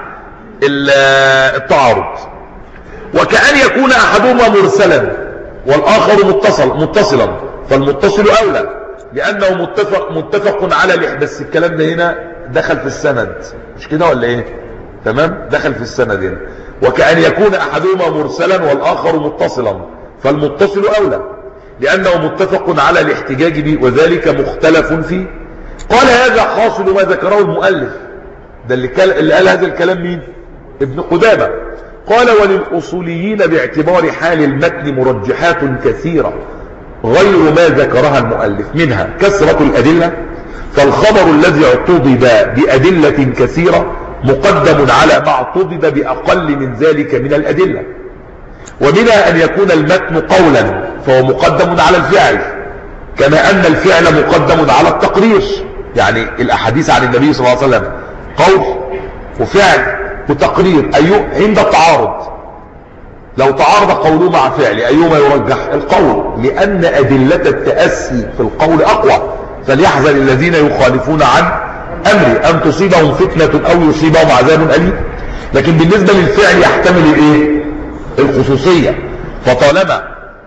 التعارض. وكأن يكون أحدهما مرسلا والآخر متصل متصلا، فالمتصل أولى لأنه متفق متفق على الإحداث. بس الكلام ده هنا دخل في السند، مش كده ولا إيه؟ تمام، دخل في السند هنا. وكأن يكون أحدهما مرسلا والآخر متصلا، فالمتصل أولى لأنه متفق على الاحتجاج به وذلك مختلف فيه. قال هذا حاصل ما ذكره المؤلف. ده اللي قال هذا الكلام مين؟ ابن قدامة. قال وللأصوليين باعتبار حال المتن مرجحات كثيرة غير ما ذكرها المؤلف، منها كثرة الأدلة، فالخبر الذي اعتضد بأدلة كثيرة مقدم على ما اعتضد بأقل من ذلك من الأدلة. ومنها أن يكون المتن قولا فهو مقدم على الفعل، كما أن الفعل مقدم على التقرير. يعني الأحاديث عن النبي صلى الله عليه وسلم قول وفعل وتقرير، أيوه عند التعارض لو تعارض قوله مع فعل أيهما يرجح؟ القول، لأن أدلة التأسي في القول أقوى. فليحذر الذين يخالفون عن أمري أن تصيبهم فتنة أو يصيبهم عذاب أليم. لكن بالنسبة للفعل يحتمل الإيه؟ الخصوصية. فطالما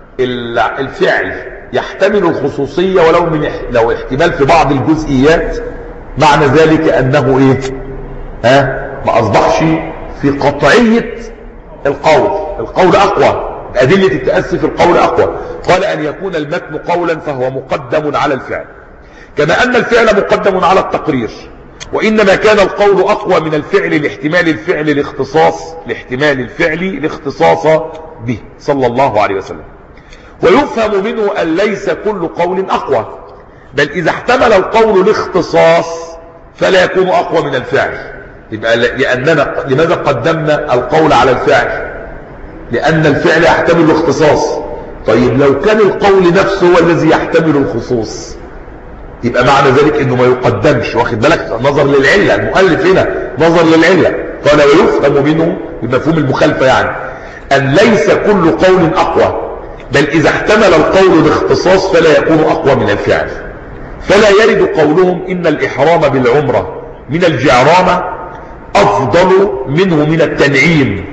الفعل يحتمل الخصوصية ولو من لو احتمال في بعض الجزئيات، معنى ذلك أنه إيه؟ ها؟ ما أصبحش في قطعية القول، القول أقوى، أدلة التأسي في القول أقوى. قال أن يكون المتن قولا فهو مقدم على الفعل، كما أن الفعل مقدم على التقرير، وإنما كان القول أقوى من الفعل لاحتمال الفعل الاختصاص لاحتمال الفعل الاختصاص به صلى الله عليه وسلم. ويفهم منه أن ليس كل قول أقوى، بل إذا احتمل القول الاختصاص فلا يكون أقوى من الفعل. يبقى لأننا لماذا قدمنا القول على الفعل؟ لأن الفعل يحتمل الاختصاص. طيب لو كان القول نفسه هو الذي يحتمل الخصوص، يبقى معنى ذلك انه ما يقدمش. واخد بالك؟ نظر للعلة، المؤلف هنا نظر للعلة. قال ويفهم منه بمفهوم المخالفة، يعني أن ليس كل قول أقوى، بل إذا احتمل القول الاختصاص فلا يكون أقوى من الفعل. فلا يرد قولهم إن الإحرام بالعمرة من الجعرانة أفضل منه من التنعيم،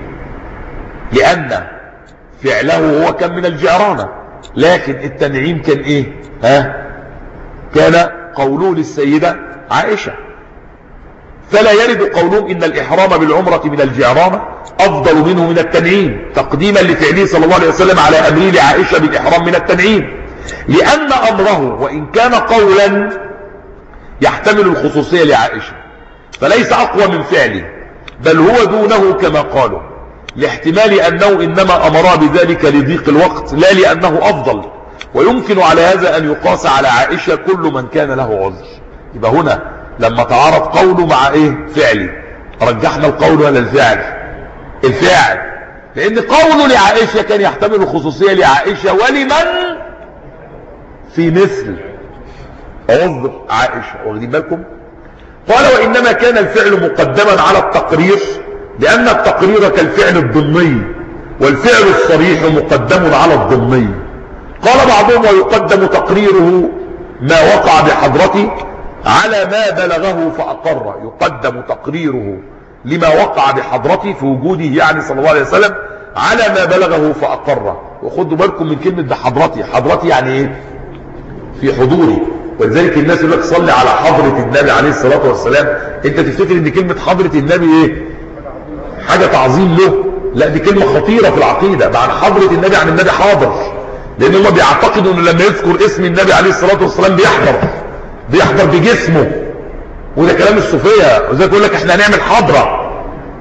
لأن فعله هو كان من الجعرانة، لكن التنعيم كان إيه؟ ها؟ كان قوله للسيدة عائشة. فلا يرد قولهم إن الإحرام بالعمرة من الجعرانة أفضل منه من التنعيم، تقديما لفعله صلى الله عليه وسلم على أمره لعائشة بالإحرام من التنعيم، لأن أمره وإن كان قولا يحتمل الخصوصية لعائشة فليس أقوى من فعله، بل هو دونه كما قالوا، لاحتمال أنه إنما أمر بذلك لضيق الوقت لا لأنه أفضل. ويمكن على هذا أن يقاس على عائشة كل من كان له عذر. يبقى هنا لما تعارض قوله مع إيه؟ فعلي، رجحنا القول ولا الفعل؟ الفعل، لأن قوله لعائشة كان يحتمل الخصوصية لعائشة ولمن في مثل عذر عائشة. واخدين بالكم؟ قال وإنما كان الفعل مقدما على التقرير لأن التقرير كالفعل الضمني، والفعل الصريح مقدم على الضمني. قال بعضهم ويقدم تقريره ما وقع بحضرته على ما بلغه فأقر، يقدم تقريره لما وقع بحضرته في وجوده يعني صلى الله عليه وسلم على ما بلغه فأقر. وخدوا بالكم من كلمة بحضرتي، حضرتي يعني ايه؟ في حضوري. ولذلك الناس يقول لك صلي على حضرة النبي عليه الصلاة والسلام، انت تفتكر ان كلمة حضرة النبي ايه؟ حاجة تعظيم له؟ لا، دي كلمة خطيرة في العقيدة. معنى حضرة النبي عن النبي حاضر، لان هم بيعتقدوا ان لما يذكر اسم النبي عليه الصلاة والسلام بيحضر بيحضر بجسمه، وده كلام الصوفية. وذلك يقول لك احنا هنعمل حضرة.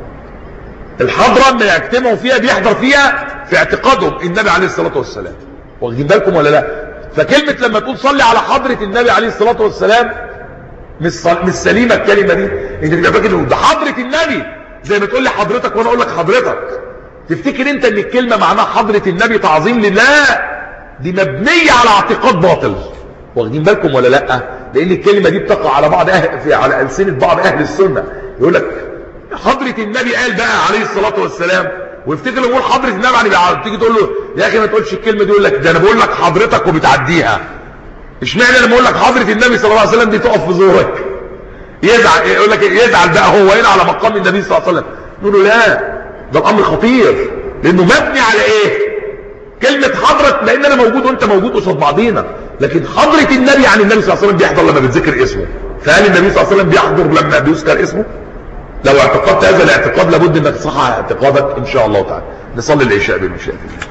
الحضرة اللي يجتمعوا فيها بيحضر فيها في اعتقادهم النبي عليه الصلاة والسلام. واخدين بالكم ولا لا؟ فكلمة لما تقول صلي على حضرة النبي عليه الصلاة والسلام مش مش سليمة الكلمة دي. انت تبقى فاكر ده حضرة النبي زي ما تقول لي حضرتك وانا اقول لك حضرتك، تفتكر انت ان الكلمة معناها حضرة النبي تعظيم لله؟ دي مبنية على اعتقاد باطل. واخدين بالكم ولا لا؟ لان الكلمة دي بتقع على بعض أهل في على ألسنة بعض اهل السنة، يقول لك حضرة النبي قال بقى عليه الصلاة والسلام، ويفتكر يقول حضرة النبي يعني تيجي تقول له يا اخي ما تقولش الكلمة دي، يقول لك ده انا بقول لك حضرتك وبتعديها. اشمعنى لما اقول لك حضرة النبي صلى الله عليه وسلم دي تقف في زورك؟ يزعل، يقول لك يزعل بقى هو هنا على مقام النبي صلى الله عليه وسلم. نقول له لا، ده الامر خطير، لانه مبني على ايه؟ كلمة حضرة، لان انا موجود وانت موجود قصاد بعضينا، لكن حضرة النبي عن النبي صلى الله عليه وسلم بيحضر لما بتذكر اسمه. فهل النبي صلى الله عليه وسلم بيحضر لما بيذكر اسمه؟ لو اعتقدت هذا الاعتقاد لابد انك تصحح اعتقادك ان شاء الله تعالى. نصلي العشاء بالمشاهد.